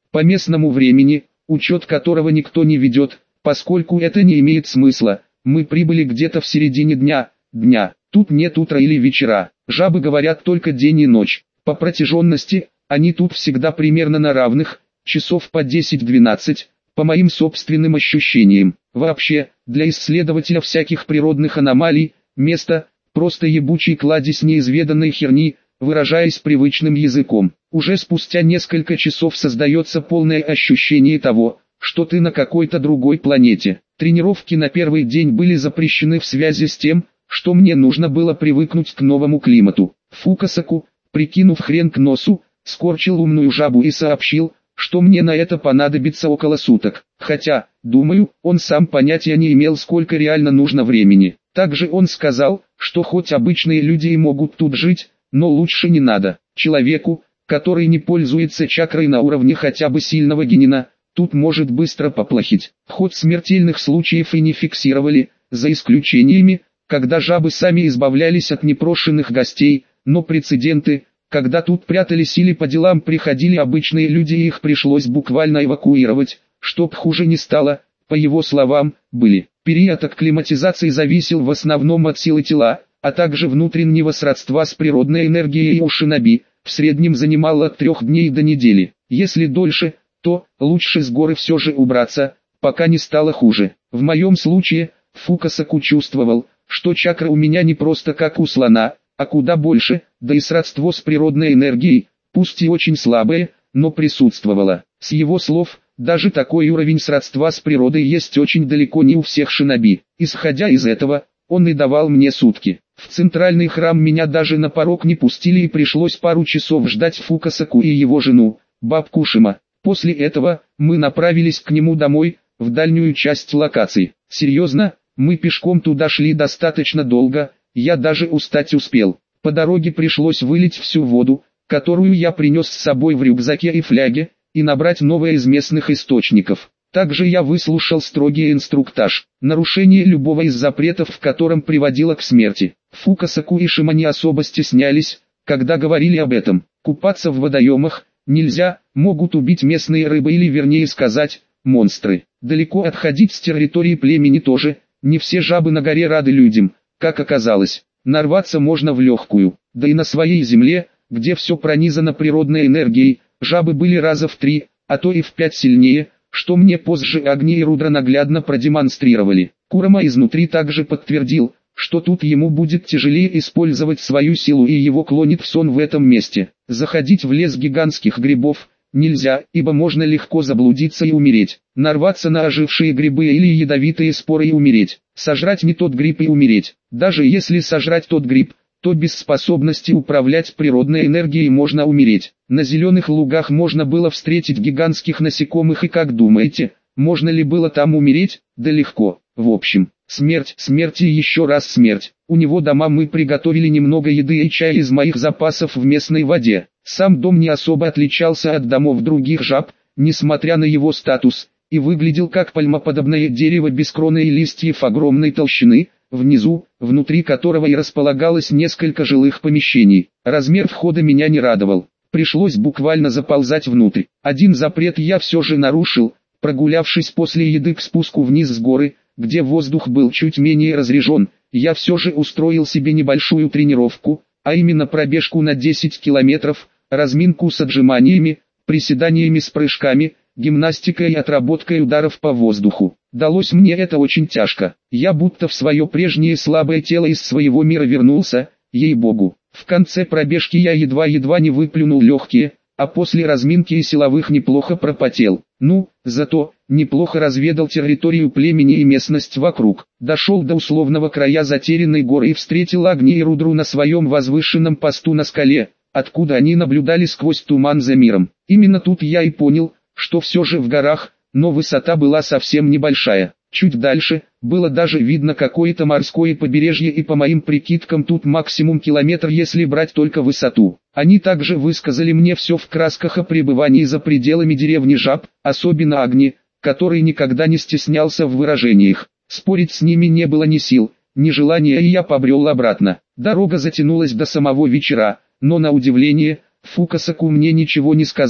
по местному времени, учет которого никто не ведет, поскольку это не имеет смысла. Мы прибыли где-то в середине дня, дня, тут нет утра или вечера, жабы говорят только день и ночь. По протяженности, они тут всегда примерно на равных, часов по десять-двенадцать, по моим собственным ощущениям. Вообще, для исследователя всяких природных аномалий, место, просто ебучий кладезь неизведанной херни, выражаясь привычным языком. Уже спустя несколько часов создается полное ощущение того, что ты на какой-то другой планете. Тренировки на первый день были запрещены в связи с тем, что мне нужно было привыкнуть к новому климату. Фукасаку, прикинув хрен к носу, скорчил умную жабу и сообщил, что мне на это понадобится около суток. Хотя, думаю, он сам понятия не имел, сколько реально нужно времени. Также он сказал, что хоть обычные люди и могут тут жить, но лучше не надо. Человеку, который не пользуется чакрой на уровне хотя бы сильного генина, тут может быстро поплохеть. Хоть смертельных случаев и не фиксировали, за исключениями, когда жабы сами избавлялись от непрошенных гостей, но прецеденты, когда тут прятались или по делам приходили обычные люди и их пришлось буквально эвакуировать, чтоб хуже не стало, по его словам, были. Период акклиматизации зависел в основном от силы тела, а также внутреннего сродства с природной энергией у шиноби, в среднем занимал от трех дней до недели. Если дольше, то лучше с горы все же убраться, пока не стало хуже. В моем случае, Фукасаку чувствовал, что чакра у меня не просто как у слона, а куда больше, да и сродство с природной энергией, пусть и очень слабое, но присутствовало. С его слов, даже такой уровень сродства с природой есть очень далеко не у всех шиноби. Исходя из этого, он и давал мне сутки. В центральный храм меня даже на порог не пустили и пришлось пару часов ждать Фукасаку и его жену, бабку Шима. После этого, мы направились к нему домой, в дальнюю часть локации. Серьезно, мы пешком туда шли достаточно долго, я даже устать успел. По дороге пришлось вылить всю воду, которую я принес с собой в рюкзаке и фляге, и набрать новое из местных источников. Также я выслушал строгий инструктаж. Нарушение любого из запретов, в котором приводило к смерти. Фукасаку и Шима не особо стеснялись, когда говорили об этом. Купаться в водоемах нельзя, могут убить местные рыбы или вернее сказать, монстры. Далеко отходить с территории племени тоже, не все жабы на горе рады людям, как оказалось. Нарваться можно в легкую, да и на своей земле, где все пронизано природной энергией, жабы были раза в три, а то и в пять сильнее, что мне позже Агни и Рудра наглядно продемонстрировали. Курама изнутри также подтвердил, что тут ему будет тяжелее использовать свою силу и его клонит в сон в этом месте. Заходить в лес гигантских грибов нельзя, ибо можно легко заблудиться и умереть. Нарваться на ожившие грибы или ядовитые споры и умереть. Сожрать не тот гриб и умереть. Даже если сожрать тот гриб, то без способности управлять природной энергией можно умереть. На зеленых лугах можно было встретить гигантских насекомых и как думаете, можно ли было там умереть? Да легко. В общем, смерть, смерть и еще раз смерть. У него дома мы приготовили немного еды и чая из моих запасов в местной воде. Сам дом не особо отличался от домов других жаб, несмотря на его статус, и выглядел как пальмоподобное дерево без кроны и листьев огромной толщины, внизу, внутри которого и располагалось несколько жилых помещений. Размер входа меня не радовал. Пришлось буквально заползать внутрь. Один запрет я все же нарушил, прогулявшись после еды к спуску вниз с горы, где воздух был чуть менее разрежен. Я все же устроил себе небольшую тренировку, а именно пробежку на десять километров, разминку с отжиманиями, приседаниями с прыжками, гимнастикой и отработкой ударов по воздуху. Далось мне это очень тяжко. Я будто в свое прежнее слабое тело из своего мира вернулся, ей-богу. В конце пробежки я едва-едва не выплюнул легкие, а после разминки и силовых неплохо пропотел. Ну, зато, неплохо разведал территорию племени и местность вокруг. Дошел до условного края затерянной горы и встретил Агни и Рудру на своем возвышенном посту на скале, откуда они наблюдали сквозь туман за миром. Именно тут я и понял, что все же в горах, но высота была совсем небольшая. Чуть дальше, было даже видно какое-то морское побережье и по моим прикидкам тут максимум километр, если брать только высоту. Они также высказали мне все в красках о пребывании за пределами деревни жаб, особенно Агни, который никогда не стеснялся в выражениях. Спорить с ними не было ни сил, ни желания, и я побрел обратно. Дорога затянулась до самого вечера, но на удивление, Фукасаку мне ничего не сказал,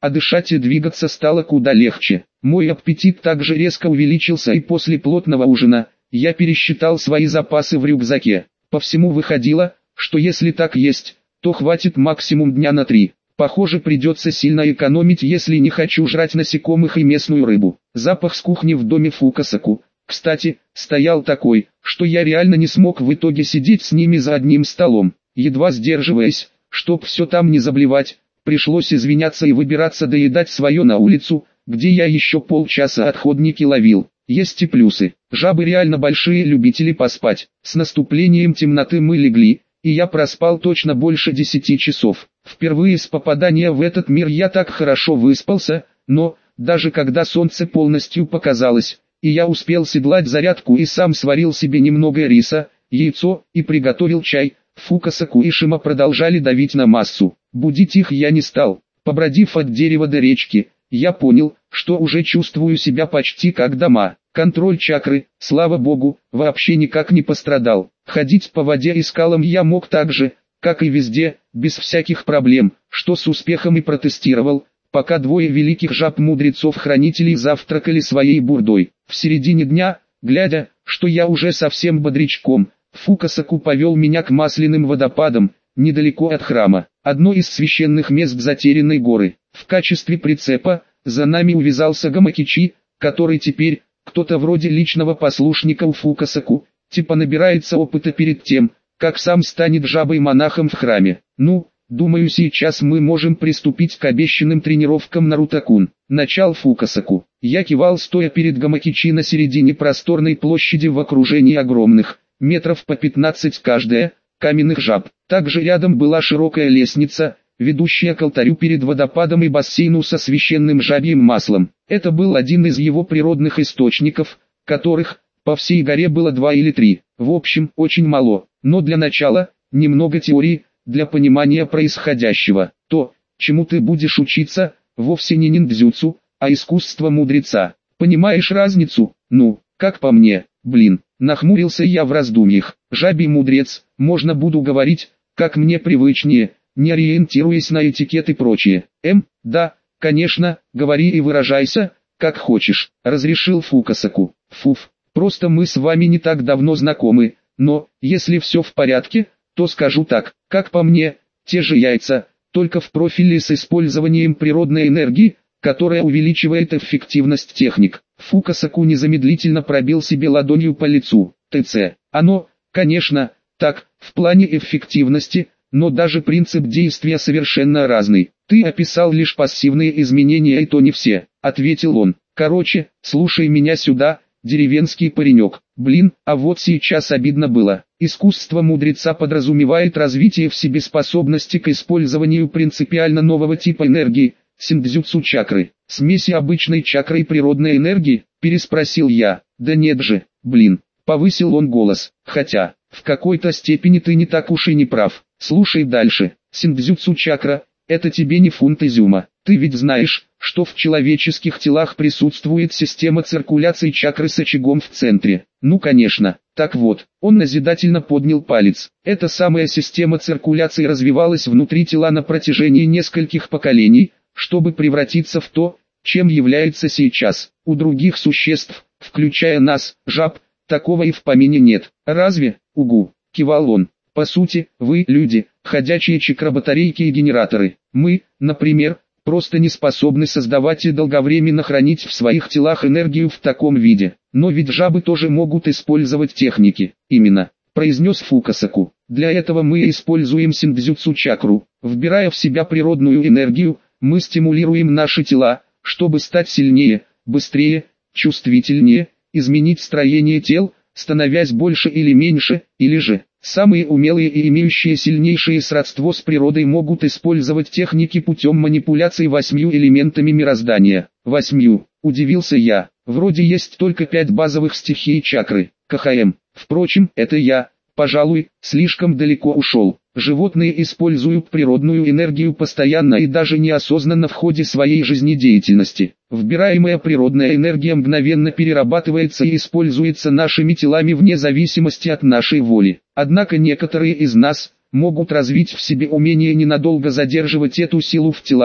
а дышать и двигаться стало куда легче. Мой аппетит также резко увеличился, и после плотного ужина я пересчитал свои запасы в рюкзаке. По всему выходило, что если так есть, то хватит максимум дня на три. Похоже, придется сильно экономить, если не хочу жрать насекомых и местную рыбу. Запах с кухни в доме Фукасаку, кстати, стоял такой, что я реально не смог в итоге сидеть с ними за одним столом. Едва сдерживаясь, чтоб все там не заблевать, пришлось извиняться и выбираться доедать свое на улицу, где я еще полчаса отходники ловил. Есть и плюсы. Жабы реально большие любители поспать. С наступлением темноты мы легли, и я проспал точно больше десяти часов. Впервые с попадания в этот мир я так хорошо выспался, но, даже когда солнце полностью показалось, и я успел седлать зарядку и сам сварил себе немного риса, яйцо и приготовил чай, Фукасаку и Шима продолжали давить на массу. Будить их я не стал. Побродив от дерева до речки, я понял, что уже чувствую себя почти как дома. Контроль чакры, слава богу, вообще никак не пострадал. Ходить по воде и скалам я мог так же, как и везде, без всяких проблем, что с успехом и протестировал, пока двое великих жаб-мудрецов-хранителей завтракали своей бурдой. В середине дня, глядя, что я уже совсем бодрячком, Фукасаку повел меня к масляным водопадам, недалеко от храма. Одно из священных мест затерянной горы. В качестве прицепа за нами увязался Гамакичи, который теперь, кто-то вроде личного послушника у Фукасаку, типа набирается опыта перед тем, как сам станет жабой-монахом в храме. Ну, думаю, сейчас мы можем приступить к обещанным тренировкам Наруто-кун. Начал Фукасаку. Я кивал, стоя перед Гамакичи на середине просторной площади в окружении огромных, метров по пятнадцать каждая, каменных жаб. Также рядом была широкая лестница, ведущая к алтарю перед водопадом и бассейну со священным жабьим маслом. Это был один из его природных источников, которых, по всей горе было два или три. В общем, очень мало, но для начала, немного теории, для понимания происходящего. То, чему ты будешь учиться, вовсе не ниндзюцу, а искусство мудреца. Понимаешь разницу? Ну, как по мне, блин. Нахмурился я в раздумьях. Жабий мудрец, можно буду говорить, как мне привычнее, не ориентируясь на этикет и прочее. Эм, да, конечно, говори и выражайся, как хочешь, разрешил Фукасаку. Фуф, просто мы с вами не так давно знакомы, но, если все в порядке, то скажу так, как по мне, те же яйца, только в профиле с использованием природной энергии, которая увеличивает эффективность техник. Фукасаку незамедлительно пробил себе ладонью по лицу. ТЦ. Оно, конечно, так, в плане эффективности, но даже принцип действия совершенно разный. Ты описал лишь пассивные изменения, и то не все, ответил он. Короче, слушай меня сюда, деревенский паренек. Блин, а вот сейчас обидно было. Искусство мудреца подразумевает развитие в себе способности к использованию принципиально нового типа энергии, синдзюцу чакры. Смеси обычной чакры и природной энергии, переспросил я. Да нет же, блин, повысил он голос. Хотя, в какой-то степени ты не так уж и не прав. Слушай дальше. Синдзюцу чакра, это тебе не фунт изюма. Ты ведь знаешь, что в человеческих телах присутствует система циркуляции чакры с очагом в центре. Ну конечно. Так вот, он назидательно поднял палец. Эта самая система циркуляции развивалась внутри тела на протяжении нескольких поколений, чтобы превратиться в то, чем является сейчас. У других существ, включая нас, жаб, такого и в помине нет. Разве? Угу, кивал он. По сути, вы, люди, ходячие чакробатарейки и генераторы. Мы, например, просто не способны создавать и долговременно хранить в своих телах энергию в таком виде. Но ведь жабы тоже могут использовать техники. Именно, произнес Фукасаку. Для этого мы используем синдзюцу чакру. Вбирая в себя природную энергию, мы стимулируем наши тела, чтобы стать сильнее, быстрее, чувствительнее, изменить строение тел, становясь больше или меньше, или же, самые умелые и имеющие сильнейшее сродство с природой могут использовать техники путем манипуляций восьмью элементами мироздания. Восьмью, удивился я, вроде есть только пять базовых стихий чакры, КХМ. Впрочем, это я, пожалуй, слишком далеко ушел. Животные используют природную энергию постоянно и даже неосознанно в ходе своей жизнедеятельности. Вбираемая природная энергия мгновенно перерабатывается и используется нашими телами вне зависимости от нашей воли. Однако некоторые из нас могут развить в себе умение ненадолго задерживать эту силу в телах,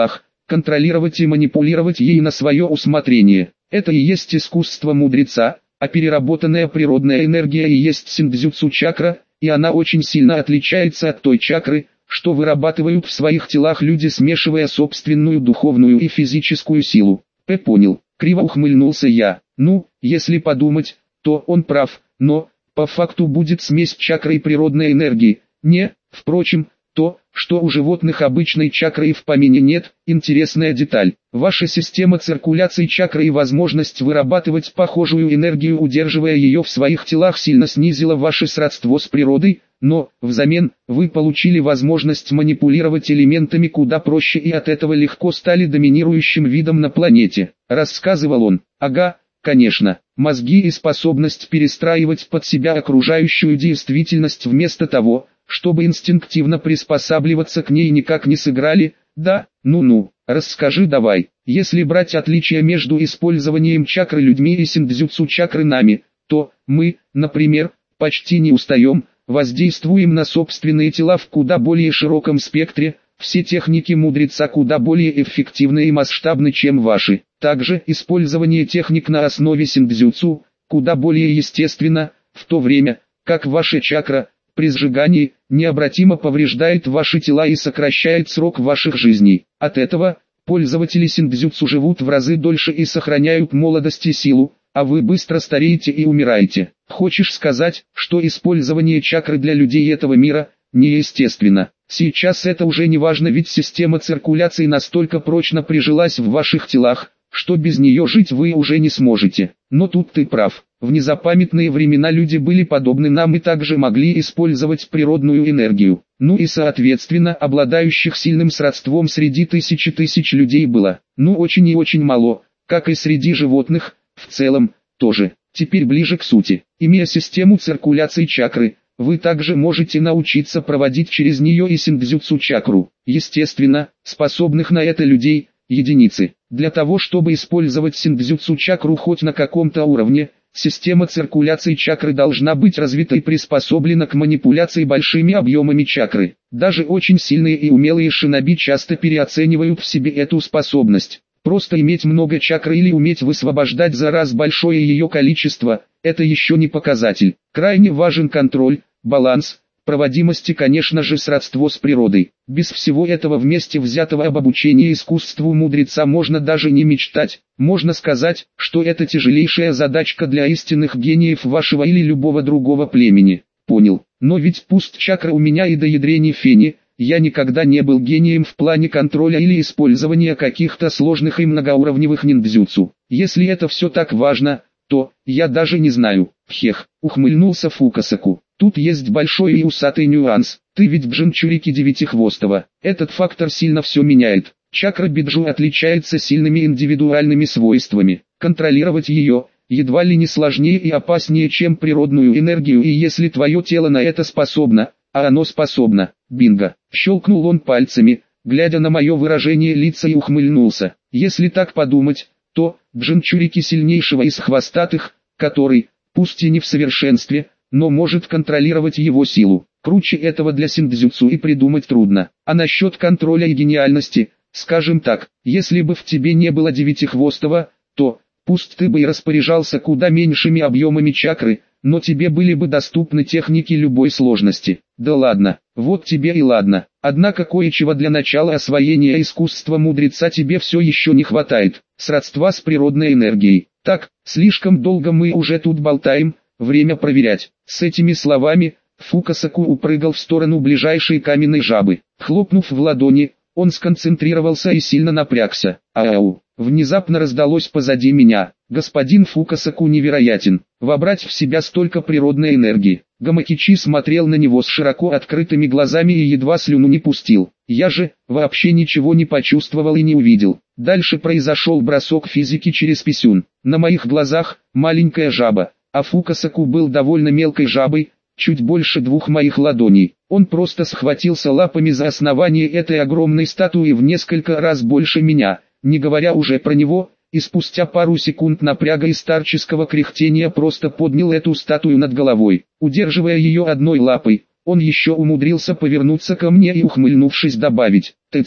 контролировать и манипулировать ей на свое усмотрение. Это и есть искусство мудреца, а переработанная природная энергия и есть синдзюцу чакра, и она очень сильно отличается от той чакры, что вырабатывают в своих телах люди, смешивая собственную духовную и физическую силу. П. Понял. Криво ухмыльнулся я. Ну, если подумать, то он прав, но, по факту будет смесь чакры и природной энергии. Не, впрочем, то, что у животных обычной чакры и в помине нет, интересная деталь. Ваша система циркуляции чакры и возможность вырабатывать похожую энергию, удерживая ее в своих телах, сильно снизила ваше сродство с природой, но, взамен, вы получили возможность манипулировать элементами куда проще и от этого легко стали доминирующим видом на планете. Рассказывал он. Ага, конечно, мозги и способность перестраивать под себя окружающую действительность вместо того, чтобы инстинктивно приспосабливаться к ней, никак не сыграли. Да, ну-ну, расскажи давай. Если брать отличия между использованием чакры людьми и синдзюцу чакры нами, то мы, например, почти не устаем, воздействуем на собственные тела в куда более широком спектре, все техники мудреца куда более эффективны и масштабны, чем ваши. Также использование техник на основе синдзюцу куда более естественно, в то время, как ваша чакра при сжигании необратимо повреждает ваши тела и сокращает срок ваших жизней. От этого пользователи синдзюцу живут в разы дольше и сохраняют молодость и силу, а вы быстро стареете и умираете. Хочешь сказать, что использование чакры для людей этого мира неестественно? Сейчас это уже не важно, ведь система циркуляции настолько прочно прижилась в ваших телах, что без нее жить вы уже не сможете. Но тут ты прав. В незапамятные времена люди были подобны нам и также могли использовать природную энергию. Ну и соответственно, обладающих сильным сродством среди тысячи тысяч людей было, ну очень и очень мало, как и среди животных, в целом, тоже. Теперь ближе к сути. Имея систему циркуляции чакры, вы также можете научиться проводить через нее и синдзюцу чакру. Естественно, способных на это людей – единицы. Для того, чтобы использовать синдзюцу чакру хоть на каком-то уровне, система циркуляции чакры должна быть развита и приспособлена к манипуляции большими объемами чакры. Даже очень сильные и умелые шиноби часто переоценивают в себе эту способность. Просто иметь много чакры или уметь высвобождать за раз большое ее количество – это еще не показатель. Крайне важен контроль, баланс, проводимость и, конечно же, сродство с природой. Без всего этого вместе взятого об обучении искусству мудреца можно даже не мечтать. Можно сказать, что это тяжелейшая задачка для истинных гениев вашего или любого другого племени. Понял. Но ведь пусть чакра у меня и до ядрений фени, я никогда не был гением в плане контроля или использования каких-то сложных и многоуровневых ниндзюцу. Если это все так важно, то, я даже не знаю. Хех, ухмыльнулся Фукасаку. Тут есть большой и усатый нюанс. Ты ведь Бджинчурики девятихвостого. Этот фактор сильно все меняет. Чакра Биджу отличается сильными индивидуальными свойствами. Контролировать ее едва ли не сложнее и опаснее, чем природную энергию, и если твое тело на это способно, а оно способно, бинго. Щелкнул он пальцами, глядя на мое выражение лица, и ухмыльнулся. Если так подумать, то Бджинчурики сильнейшего из хвостатых, который, пусть и не в совершенстве, но может контролировать его силу. Круче этого для синдзюцу и придумать трудно. А насчет контроля и гениальности, скажем так, если бы в тебе не было девятихвостого, то, пусть ты бы и распоряжался куда меньшими объемами чакры, но тебе были бы доступны техники любой сложности. Да ладно, вот тебе и ладно. Однако кое-чего для начала освоения искусства мудреца тебе все еще не хватает. Сродства с природной энергией. Так, слишком долго мы уже тут болтаем, время проверять. С этими словами, Фукасаку упрыгал в сторону ближайшей каменной жабы. Хлопнув в ладони, он сконцентрировался и сильно напрягся. Ау! Внезапно раздалось позади меня. Господин Фукасаку невероятен. Вобрать в себя столько природной энергии. Гамакичи смотрел на него с широко открытыми глазами и едва слюну не пустил. Я же, вообще ничего не почувствовал и не увидел. Дальше произошел бросок физики через писюн. На моих глазах, маленькая жаба, а Фукасаку был довольно мелкой жабой, чуть больше двух моих ладоней. Он просто схватился лапами за основание этой огромной статуи в несколько раз больше меня, не говоря уже про него, и спустя пару секунд напряга и старческого кряхтения просто поднял эту статую над головой. Удерживая ее одной лапой, он еще умудрился повернуться ко мне и, ухмыльнувшись, добавить: «ТЦ,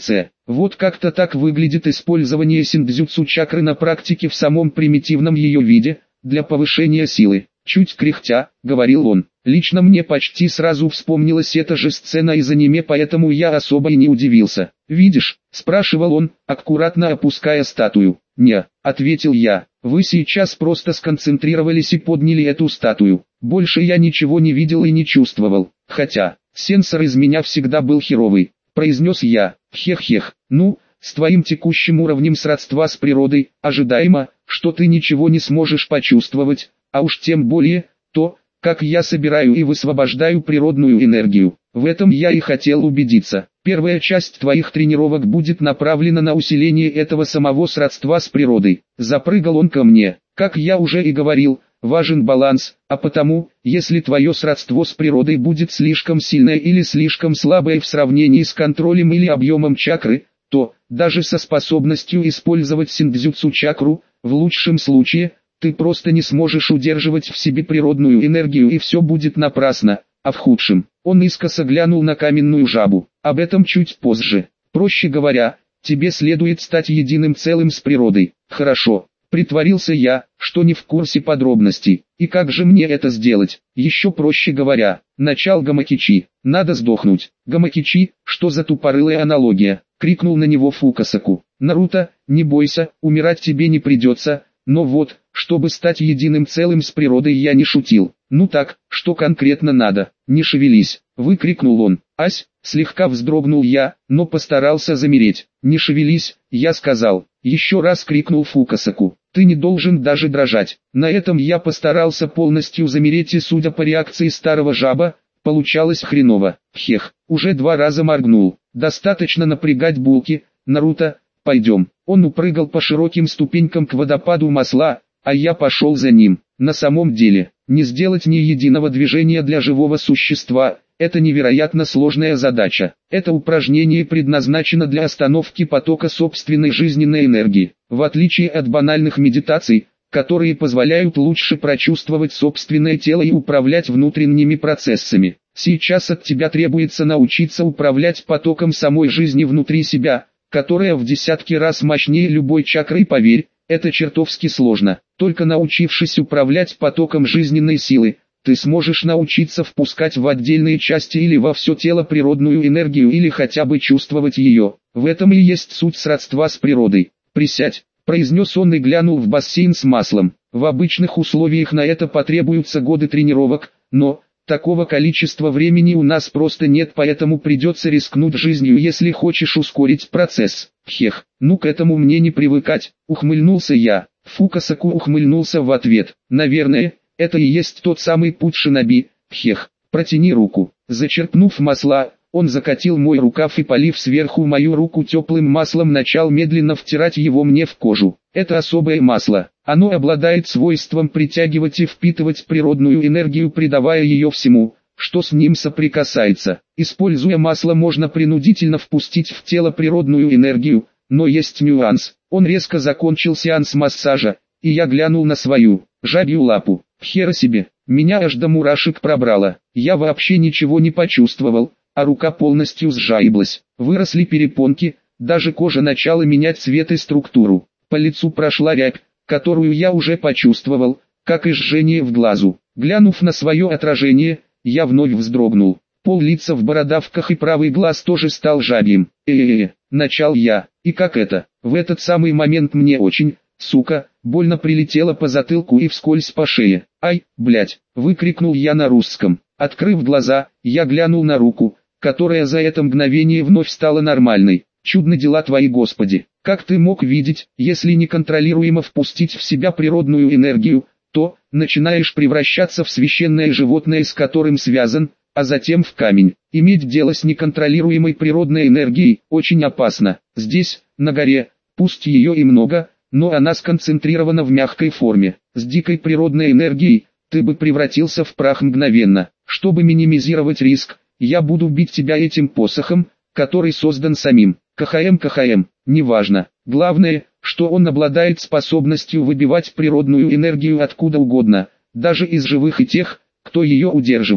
Вот как-то так выглядит использование синдзюцу чакры на практике в самом примитивном ее виде, для повышения силы. Чуть кряхтя, говорил он. Лично мне почти сразу вспомнилась эта же сцена из аниме, поэтому я особо и не удивился. «Видишь?» – спрашивал он, аккуратно опуская статую. «Не», – ответил я. «Вы сейчас просто сконцентрировались и подняли эту статую. Больше я ничего не видел и не чувствовал. Хотя, сенсор из меня всегда был херовый», – произнес я. «Хех-хех, ну, с твоим текущим уровнем сродства с природой, ожидаемо, что ты ничего не сможешь почувствовать, а уж тем более, то, как я собираю и высвобождаю природную энергию. В этом я и хотел убедиться. Первая часть твоих тренировок будет направлена на усиление этого самого сродства с природой». Запрыгал он ко мне. Как я уже и говорил, важен баланс, а потому, если твое сродство с природой будет слишком сильное или слишком слабое в сравнении с контролем или объемом чакры, то, даже со способностью использовать синдзюцу чакру, в лучшем случае, ты просто не сможешь удерживать в себе природную энергию и все будет напрасно, а в худшем, он искоса глянул на каменную жабу. Об этом чуть позже. Проще говоря, тебе следует стать единым целым с природой. Хорошо, притворился я, что не в курсе подробностей. И как же мне это сделать? Еще проще говоря, начал Гамакичи. Надо сдохнуть. Гамакичи, что за тупорылая аналогия? Крикнул на него Фукасаку. Наруто, не бойся, умирать тебе не придется. Но вот, чтобы стать единым целым с природой, я не шутил. Ну так, что конкретно надо? Не шевелись, выкрикнул он. Ась, слегка вздрогнул я, но постарался замереть. Не шевелись, я сказал. Еще раз крикнул Фукасаку. Ты не должен даже дрожать. На этом я постарался полностью замереть, и судя по реакции старого жаба, получалось хреново. Хех, уже два раза моргнул. Достаточно напрягать булки, Наруто. Пойдем. Он упрыгал по широким ступенькам к водопаду масла, а я пошел за ним. На самом деле, не сделать ни единого движения для живого существа – это невероятно сложная задача. Это упражнение предназначено для остановки потока собственной жизненной энергии. В отличие от банальных медитаций, которые позволяют лучше прочувствовать собственное тело и управлять внутренними процессами. Сейчас от тебя требуется научиться управлять потоком самой жизни внутри себя, которая в десятки раз мощнее любой чакры, и поверь, это чертовски сложно. Только научившись управлять потоком жизненной силы, ты сможешь научиться впускать в отдельные части или во все тело природную энергию или хотя бы чувствовать ее. В этом и есть суть сродства с природой. «Присядь», — произнес он и глянул в бассейн с маслом. В обычных условиях на это потребуются годы тренировок, но такого количества времени у нас просто нет, поэтому придется рискнуть жизнью, если хочешь ускорить процесс. Хех, ну к этому мне не привыкать, ухмыльнулся я. Фукасаку ухмыльнулся в ответ. Наверное, это и есть тот самый путь шиноби. Хех, протяни руку. Зачерпнув масла, он закатил мой рукав и, полив сверху мою руку теплым маслом, начал медленно втирать его мне в кожу. Это особое масло. Оно обладает свойством притягивать и впитывать природную энергию, придавая ее всему, что с ним соприкасается. Используя масло, можно принудительно впустить в тело природную энергию, но есть нюанс. Он резко закончил сеанс массажа, и я глянул на свою жабью лапу. Хера себе, меня аж до мурашек пробрало. Я вообще ничего не почувствовал, а рука полностью сжаиблась. Выросли перепонки, даже кожа начала менять цвет и структуру. По лицу прошла рябь, которую я уже почувствовал, как и жжение в глазу. Глянув на свое отражение, я вновь вздрогнул. Пол лица в бородавках и правый глаз тоже стал жабьим. Э-э-э, начал я. И как это? В этот самый момент мне очень, сука, больно прилетело по затылку и вскользь по шее. «Ай, блять!» — выкрикнул я на русском. Открыв глаза, я глянул на руку, которая за это мгновение вновь стала нормальной. «Чудны дела твои, Господи! Как ты мог видеть, если неконтролируемо впустить в себя природную энергию, то начинаешь превращаться в священное животное, с которым связан, а затем в камень. Иметь дело с неконтролируемой природной энергией очень опасно. Здесь, на горе, пусть ее и много, но она сконцентрирована в мягкой форме. С дикой природной энергией ты бы превратился в прах мгновенно. Чтобы минимизировать риск, я буду бить тебя этим посохом, который создан самим. КХМ КХМ, неважно. Главное, что он обладает способностью выбивать природную энергию откуда угодно, даже из живых и тех, кто ее удерживает.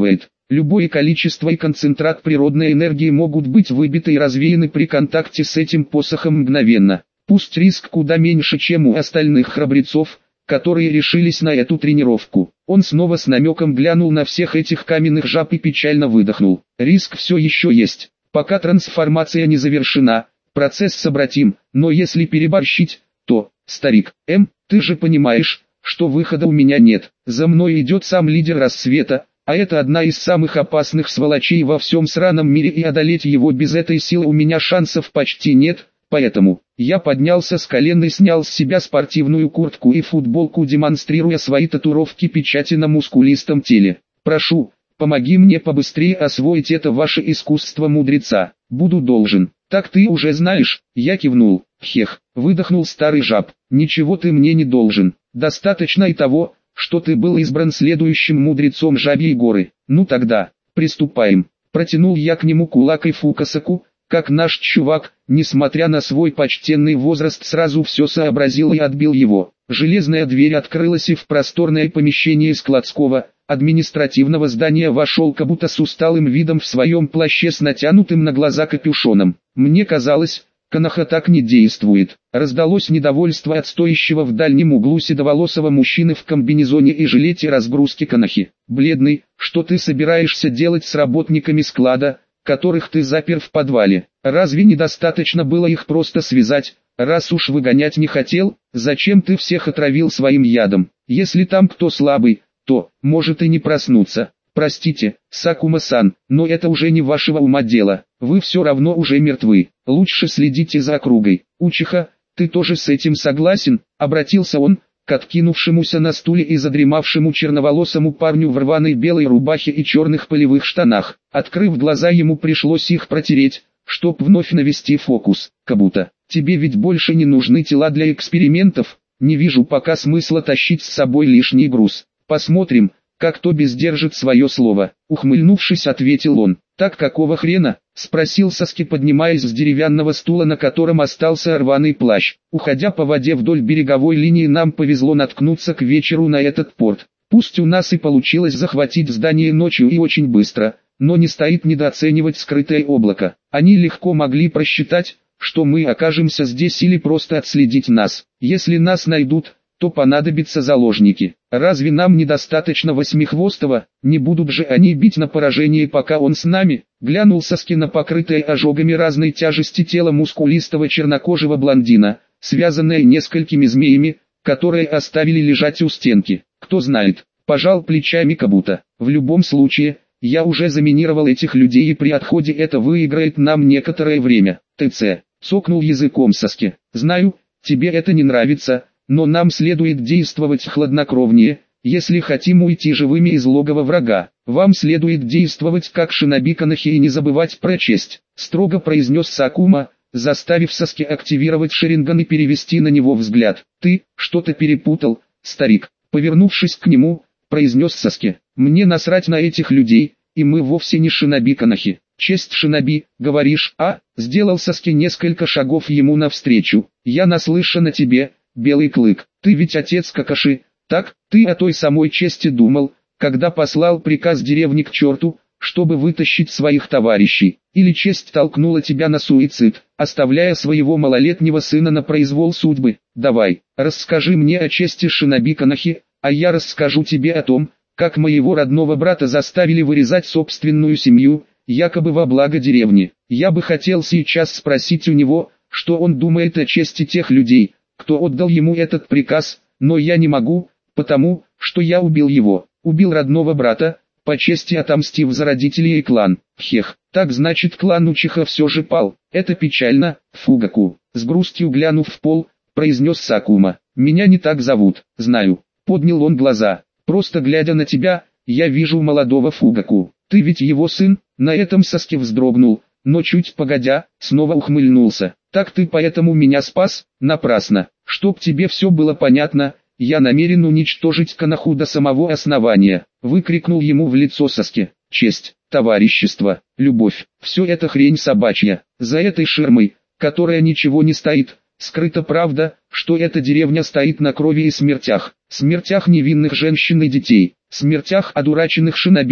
Любое количество и концентрат природной энергии могут быть выбиты и развеяны при контакте с этим посохом мгновенно. Пусть риск куда меньше, чем у остальных храбрецов, которые решились на эту тренировку. Он снова с намеком глянул на всех этих каменных жаб и печально выдохнул. Риск все еще есть. Пока трансформация не завершена, процесс собратим, но если переборщить, то, старик, М, ты же понимаешь, что выхода у меня нет. За мной идет сам лидер рассвета, а это одна из самых опасных сволочей во всем сраном мире, и одолеть его без этой силы у меня шансов почти нет. Поэтому я поднялся с колен и снял с себя спортивную куртку и футболку, демонстрируя свои татуировки печати на мускулистом теле. Прошу, помоги мне побыстрее освоить это ваше искусство мудреца. Буду должен. Так ты уже знаешь. Я кивнул. Хех, выдохнул старый жаб. Ничего ты мне не должен. Достаточно и того, что ты был избран следующим мудрецом Жабьей горы. Ну тогда, приступаем. Протянул я к нему кулак и Фукасаку, как наш чувак, несмотря на свой почтенный возраст, сразу все сообразил и отбил его. Железная дверь открылась, и в просторное помещение складского, административного здания вошел Кабута с усталым видом в своем плаще с натянутым на глаза капюшоном. Мне казалось, Коноха так не действует. Раздалось недовольство от стоящего в дальнем углу седоволосого мужчины в комбинезоне и жилете разгрузки Конохи. «Бледный, что ты собираешься делать с работниками склада, которых ты запер в подвале? Разве недостаточно было их просто связать? Раз уж выгонять не хотел, зачем ты всех отравил своим ядом? Если там кто слабый, то, может, и не проснуться. Простите, Сакума-сан, но это уже не вашего ума дело. Вы все равно уже мертвы. Лучше следите за округой. Учиха, ты тоже с этим согласен?» Обратился он к откинувшемуся на стуле и задремавшему черноволосому парню в рваной белой рубахе и черных полевых штанах. Открыв глаза, ему пришлось их протереть, чтоб вновь навести фокус. «Кабута, тебе ведь больше не нужны тела для экспериментов? Не вижу пока смысла тащить с собой лишний груз. Посмотрим, как Тоби сдержит свое слово», ухмыльнувшись, ответил он. «Так какого хрена?» — спросил Саски, поднимаясь с деревянного стула, на котором остался рваный плащ. «Уходя по воде вдоль береговой линии, нам повезло наткнуться к вечеру на этот порт. Пусть у нас и получилось захватить здание ночью и очень быстро, но не стоит недооценивать скрытое облако. Они легко могли просчитать, что мы окажемся здесь, или просто отследить нас. Если нас найдут, то понадобятся заложники. Разве нам недостаточно Восьмихвостого? Не будут же они бить на поражение, пока он с нами?» Глянул Саски на покрытое ожогами разной тяжести тело мускулистого чернокожего блондина, связанное несколькими змеями, которые оставили лежать у стенки. «Кто знает», — пожал плечами Кабута. «В любом случае, я уже заминировал этих людей, и при отходе это выиграет нам некоторое время». «ТЦ», — цокнул языком Саски. «Знаю, тебе это не нравится, но нам следует действовать хладнокровнее, если хотим уйти живыми из логова врага. Вам следует действовать как шиноби Конохи и не забывать про честь», — строго произнес Сакума, заставив Саски активировать Шаринган и перевести на него взгляд. «Ты что-то перепутал, старик», — повернувшись к нему, произнес Саски. «Мне насрать на этих людей, и мы вовсе не шиноби Конохи». «Честь шиноби, говоришь, а?» — сделал Саски несколько шагов ему навстречу. «Я наслышан о тебе, Белый Клык. Ты ведь отец Какаши, так? Ты о той самой чести думал, когда послал приказ деревне к черту, чтобы вытащить своих товарищей? Или честь толкнула тебя на суицид, оставляя своего малолетнего сына на произвол судьбы? Давай, расскажи мне о чести шиноби Конохи, а я расскажу тебе о том, как моего родного брата заставили вырезать собственную семью, якобы во благо деревни. Я бы хотел сейчас спросить у него, что он думает о чести тех людей, кто отдал ему этот приказ, но я не могу, потому, что я убил его, убил родного брата, по чести отомстив за родителей и клан. Хех, так значит клан Учиха все же пал. Это печально, Фугаку. С грустью глянув в пол, произнес Сакума. «Меня не так зовут, знаю». Поднял он глаза. «Просто глядя на тебя, я вижу молодого Фугаку. Ты ведь его сын?» На этом Саски вздрогнул, но чуть погодя, снова ухмыльнулся. «Так ты поэтому меня спас? Напрасно. Чтоб тебе все было понятно, я намерен уничтожить Коноху до самого основания», — выкрикнул ему в лицо Саски. «Честь, товарищество, любовь, все это хрень собачья. За этой ширмой, которая ничего не стоит, скрыта правда, что эта деревня стоит на крови и смертях, смертях невинных женщин и детей, смертях одураченных шиноби,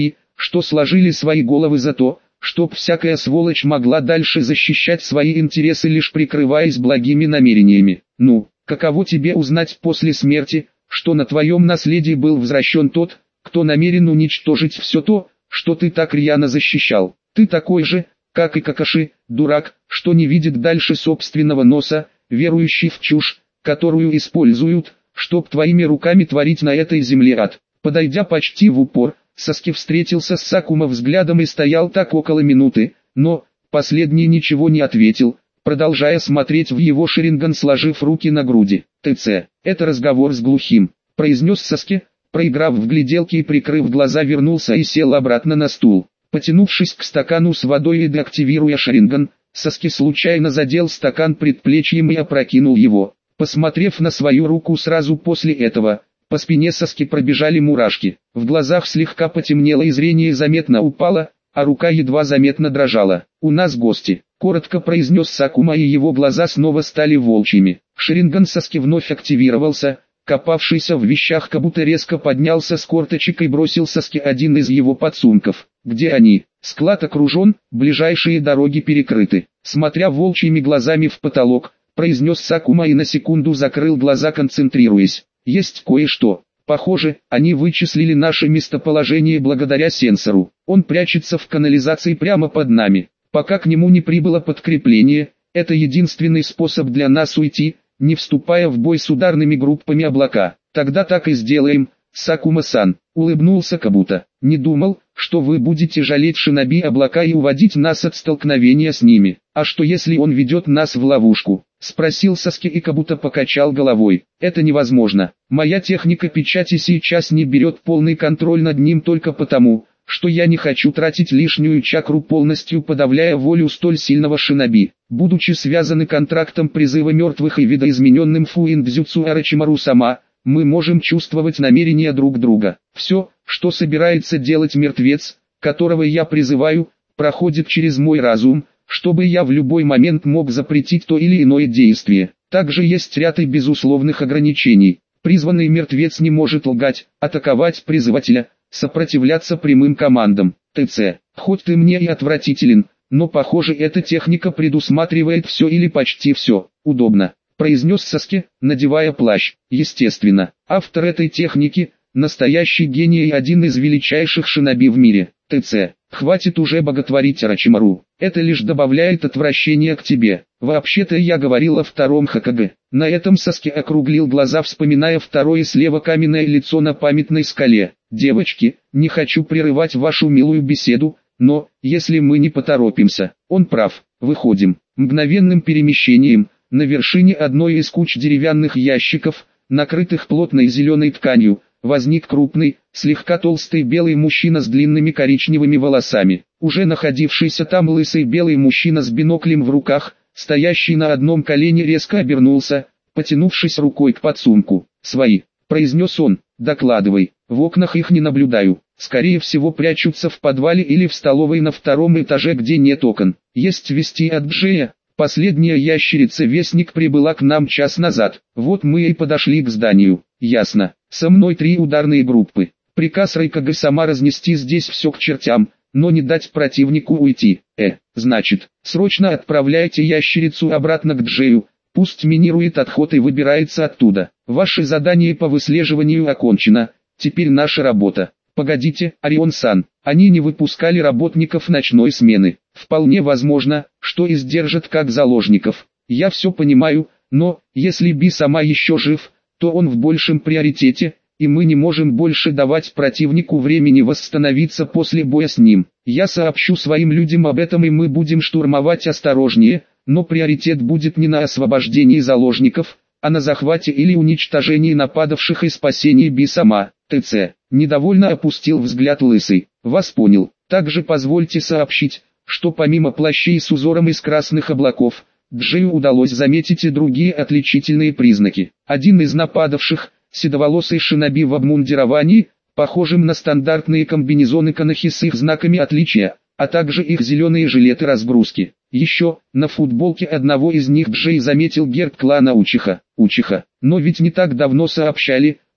что сложили свои головы за то, чтоб всякая сволочь могла дальше защищать свои интересы, лишь прикрываясь благими намерениями. Ну, каково тебе узнать после смерти, что на твоем наследии был возвращен тот, кто намерен уничтожить все то, что ты так рьяно защищал? Ты такой же, как и Какаши, дурак, что не видит дальше собственного носа, верующий в чушь, которую используют, чтоб твоими руками творить на этой земле ад. Подойдя почти в упор, Саски встретился с Сакума взглядом и стоял так около минуты, но последний ничего не ответил, продолжая смотреть в его шеринган, сложив руки на груди. «ТЦ, это разговор с глухим», — произнес Саски, проиграв в гляделки и прикрыв глаза, вернулся и сел обратно на стул. Потянувшись к стакану с водой и деактивируя шеринган, Саски случайно задел стакан предплечьем и опрокинул его. Посмотрев на свою руку сразу после этого, по спине Саски пробежали мурашки, в глазах слегка потемнело и зрение заметно упало, а рука едва заметно дрожала. «У нас гости», — коротко произнес Сакума, и его глаза снова стали волчьими. Шеринган Саски вновь активировался, копавшийся в вещах Кабута резко поднялся с корточек и бросил Саски один из его подсумков. «Где они?» «Склад окружен, ближайшие дороги перекрыты», — смотря волчьими глазами в потолок, произнес Сакума и на секунду закрыл глаза, концентрируясь. «Есть кое-что. Похоже, они вычислили наше местоположение благодаря сенсору. Он прячется в канализации прямо под нами. Пока к нему не прибыло подкрепление, это единственный способ для нас уйти, не вступая в бой с ударными группами облака. Тогда так и сделаем, Сакума-сан», — улыбнулся Кабута. «Не думал, что вы будете жалеть шиноби облака и уводить нас от столкновения с ними. А что если он ведет нас в ловушку?» — спросил Саски, и Кабута покачал головой. «Это невозможно. Моя техника печати сейчас не берет полный контроль над ним только потому, что я не хочу тратить лишнюю чакру, полностью подавляя волю столь сильного шиноби. Будучи связаны контрактом призыва мертвых и видоизмененным фуиндзюцу Орочимару-сама, мы можем чувствовать намерения друг друга. Все, что собирается делать мертвец, которого я призываю, проходит через мой разум, чтобы я в любой момент мог запретить то или иное действие. Также есть ряд и безусловных ограничений. Призванный мертвец не может лгать, атаковать призывателя, сопротивляться прямым командам. ТЦ. Хоть ты мне и отвратителен, но похоже эта техника предусматривает все или почти все. Удобно», — произнес Саски, надевая плащ. «Естественно, автор этой техники — настоящий гений и один из величайших шиноби в мире. ТЦ. Хватит уже боготворить Орочимару. Это лишь добавляет отвращения к тебе. Вообще-то я говорил о втором Хокаге». На этом Саски округлил глаза, вспоминая второе слева каменное лицо на памятной скале. «Девочки, не хочу прерывать вашу милую беседу, но, если мы не поторопимся, он прав, выходим». Мгновенным перемещением, на вершине одной из куч деревянных ящиков, накрытых плотной зеленой тканью, возник крупный, слегка толстый белый мужчина с длинными коричневыми волосами. Уже находившийся там лысый белый мужчина с биноклем в руках, стоящий на одном колене, резко обернулся, потянувшись рукой к подсумку. «Свои», — произнес он, — «докладывай, в окнах их не наблюдаю, скорее всего прячутся в подвале или в столовой на втором этаже, где нет окон. Есть вести от Джея. Последняя ящерица-вестник прибыла к нам час назад, вот мы и подошли к зданию». «Ясно. Со мной три ударные группы. Приказ Райкага сама разнести здесь все к чертям, но не дать противнику уйти. Э, значит, срочно отправляйте ящерицу обратно к Джею, пусть минирует отход и выбирается оттуда. Ваше задание по выслеживанию окончено, теперь наша работа». «Погодите, Орион-сан, они не выпускали работников ночной смены. Вполне возможно, что и сдержат как заложников. Я все понимаю, но, если Би сама еще жив, то он в большем приоритете, и мы не можем больше давать противнику времени восстановиться после боя с ним. Я сообщу своим людям об этом, и мы будем штурмовать осторожнее, но приоритет будет не на освобождении заложников, а на захвате или уничтожении нападавших и спасении Би сама». ТЦ. Недовольно опустил взгляд лысый. «Вас понял. Также позвольте сообщить, что помимо плащей с узором из красных облаков, Джею удалось заметить и другие отличительные признаки. Один из нападавших, седоволосый шиноби в обмундировании, похожим на стандартные комбинезоны Канахи с их знаками отличия, а также их зеленые жилеты разгрузки. Еще, на футболке одного из них Джей заметил герб клана Учиха. Учиха. Но ведь не так давно сообщали,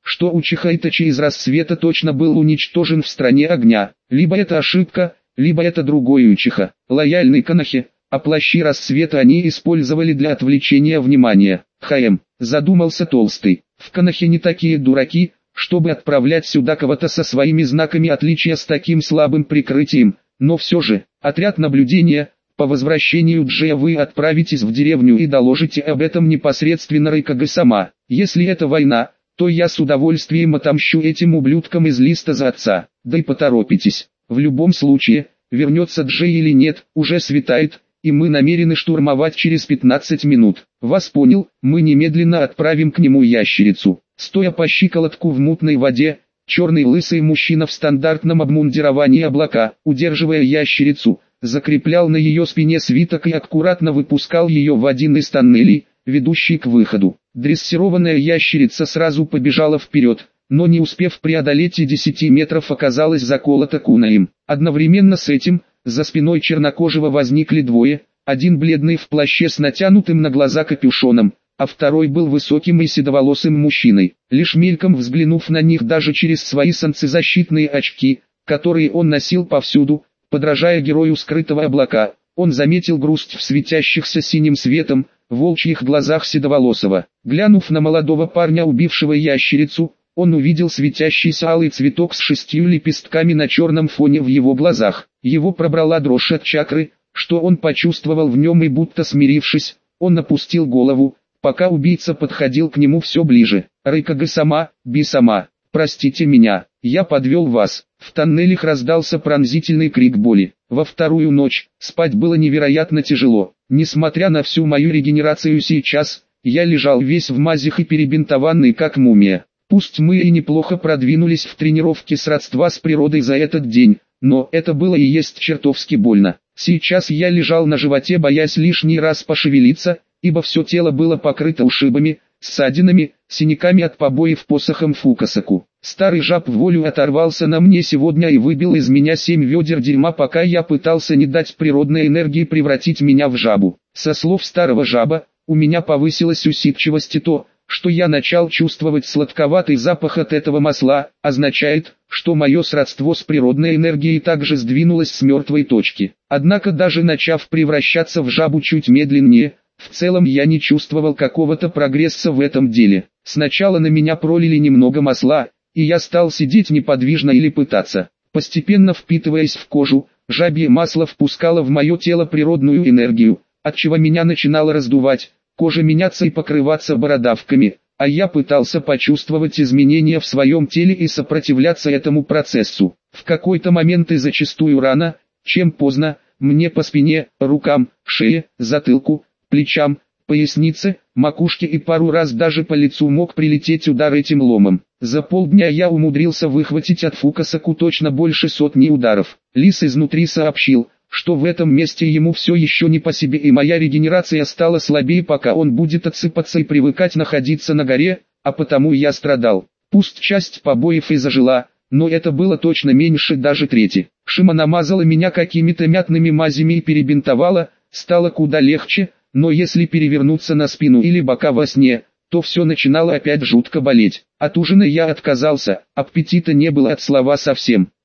что у Чихайтача из рассвета точно был уничтожен в стране огня. Либо это ошибка, либо это другой Учиха. Лояльный Канахе, а плащи рассвета они использовали для отвлечения внимания. Хм, задумался Толстый. В Канахе не такие дураки, чтобы отправлять сюда кого-то со своими знаками отличия с таким слабым прикрытием. Но все же, отряд наблюдения, по возвращению Джея вы отправитесь в деревню и доложите об этом непосредственно Райкаге-сама. Если это война, то я с удовольствием отомщу этим ублюдкам из листа за отца. Да и поторопитесь. В любом случае, вернется Джей или нет, уже светает, и мы намерены штурмовать через пятнадцать минут. Вас понял, мы немедленно отправим к нему ящерицу. Стоя по щиколотку в мутной воде, черный лысый мужчина в стандартном обмундировании облака, удерживая ящерицу, закреплял на ее спине свиток и аккуратно выпускал ее в один из тоннелей, ведущий к выходу. Дрессированная ящерица сразу побежала вперед, но не успев преодолеть и десяти метров оказалась заколота кунаем. Одновременно с этим, за спиной чернокожего возникли двое, один бледный в плаще с натянутым на глаза капюшоном, а второй был высоким и седоволосым мужчиной. Лишь мельком взглянув на них даже через свои солнцезащитные очки, которые он носил повсюду, подражая герою скрытого облака, он заметил грусть в светящихся синим светом, волчьих глазах седоволосого. Глянув на молодого парня, убившего ящерицу, он увидел светящийся алый цветок с шестью лепестками на черном фоне в его глазах. Его пробрала дрожь от чакры, что он почувствовал в нем, и будто смирившись, он опустил голову, пока убийца подходил к нему все ближе. «Райкаге-сама, Би-сама, простите меня, я подвел вас». В тоннелях раздался пронзительный крик боли. Во вторую ночь, спать было невероятно тяжело. Несмотря на всю мою регенерацию сейчас, я лежал весь в мазях и перебинтованный как мумия. Пусть мы и неплохо продвинулись в тренировке сродства с природой за этот день, но это было и есть чертовски больно. Сейчас я лежал на животе, боясь лишний раз пошевелиться, ибо все тело было покрыто ушибами, ссадинами, синяками от побоев посохом Фукасаку. Старый жаб в волю оторвался на мне сегодня и выбил из меня семь ведер дерьма, пока я пытался не дать природной энергии превратить меня в жабу. Со слов старого жаба, у меня повысилась усидчивость, и то, что я начал чувствовать сладковатый запах от этого масла, означает, что мое сродство с природной энергией также сдвинулось с мертвой точки. Однако даже начав превращаться в жабу чуть медленнее, в целом я не чувствовал какого-то прогресса в этом деле. Сначала на меня пролили немного масла, и я стал сидеть неподвижно или пытаться. Постепенно впитываясь в кожу, жабье масло впускало в мое тело природную энергию, отчего меня начинало раздувать, кожа меняться и покрываться бородавками, а я пытался почувствовать изменения в своем теле и сопротивляться этому процессу. В какой-то момент, и зачастую рано, чем поздно, мне по спине, рукам, шее, затылку, плечам, пояснице, макушке и пару раз даже по лицу мог прилететь удар этим ломом. За полдня я умудрился выхватить от Фукасаку точно больше сотни ударов. Лис изнутри сообщил, что в этом месте ему все еще не по себе, и моя регенерация стала слабее, пока он будет отсыпаться и привыкать находиться на горе, а потому я страдал. Пусть часть побоев и зажила, но это было точно меньше даже трети. Шима намазала меня какими-то мятными мазями и перебинтовала, стало куда легче, но если перевернуться на спину или бока во сне, то все начинало опять жутко болеть. От ужина я отказался, аппетита не было от слова совсем.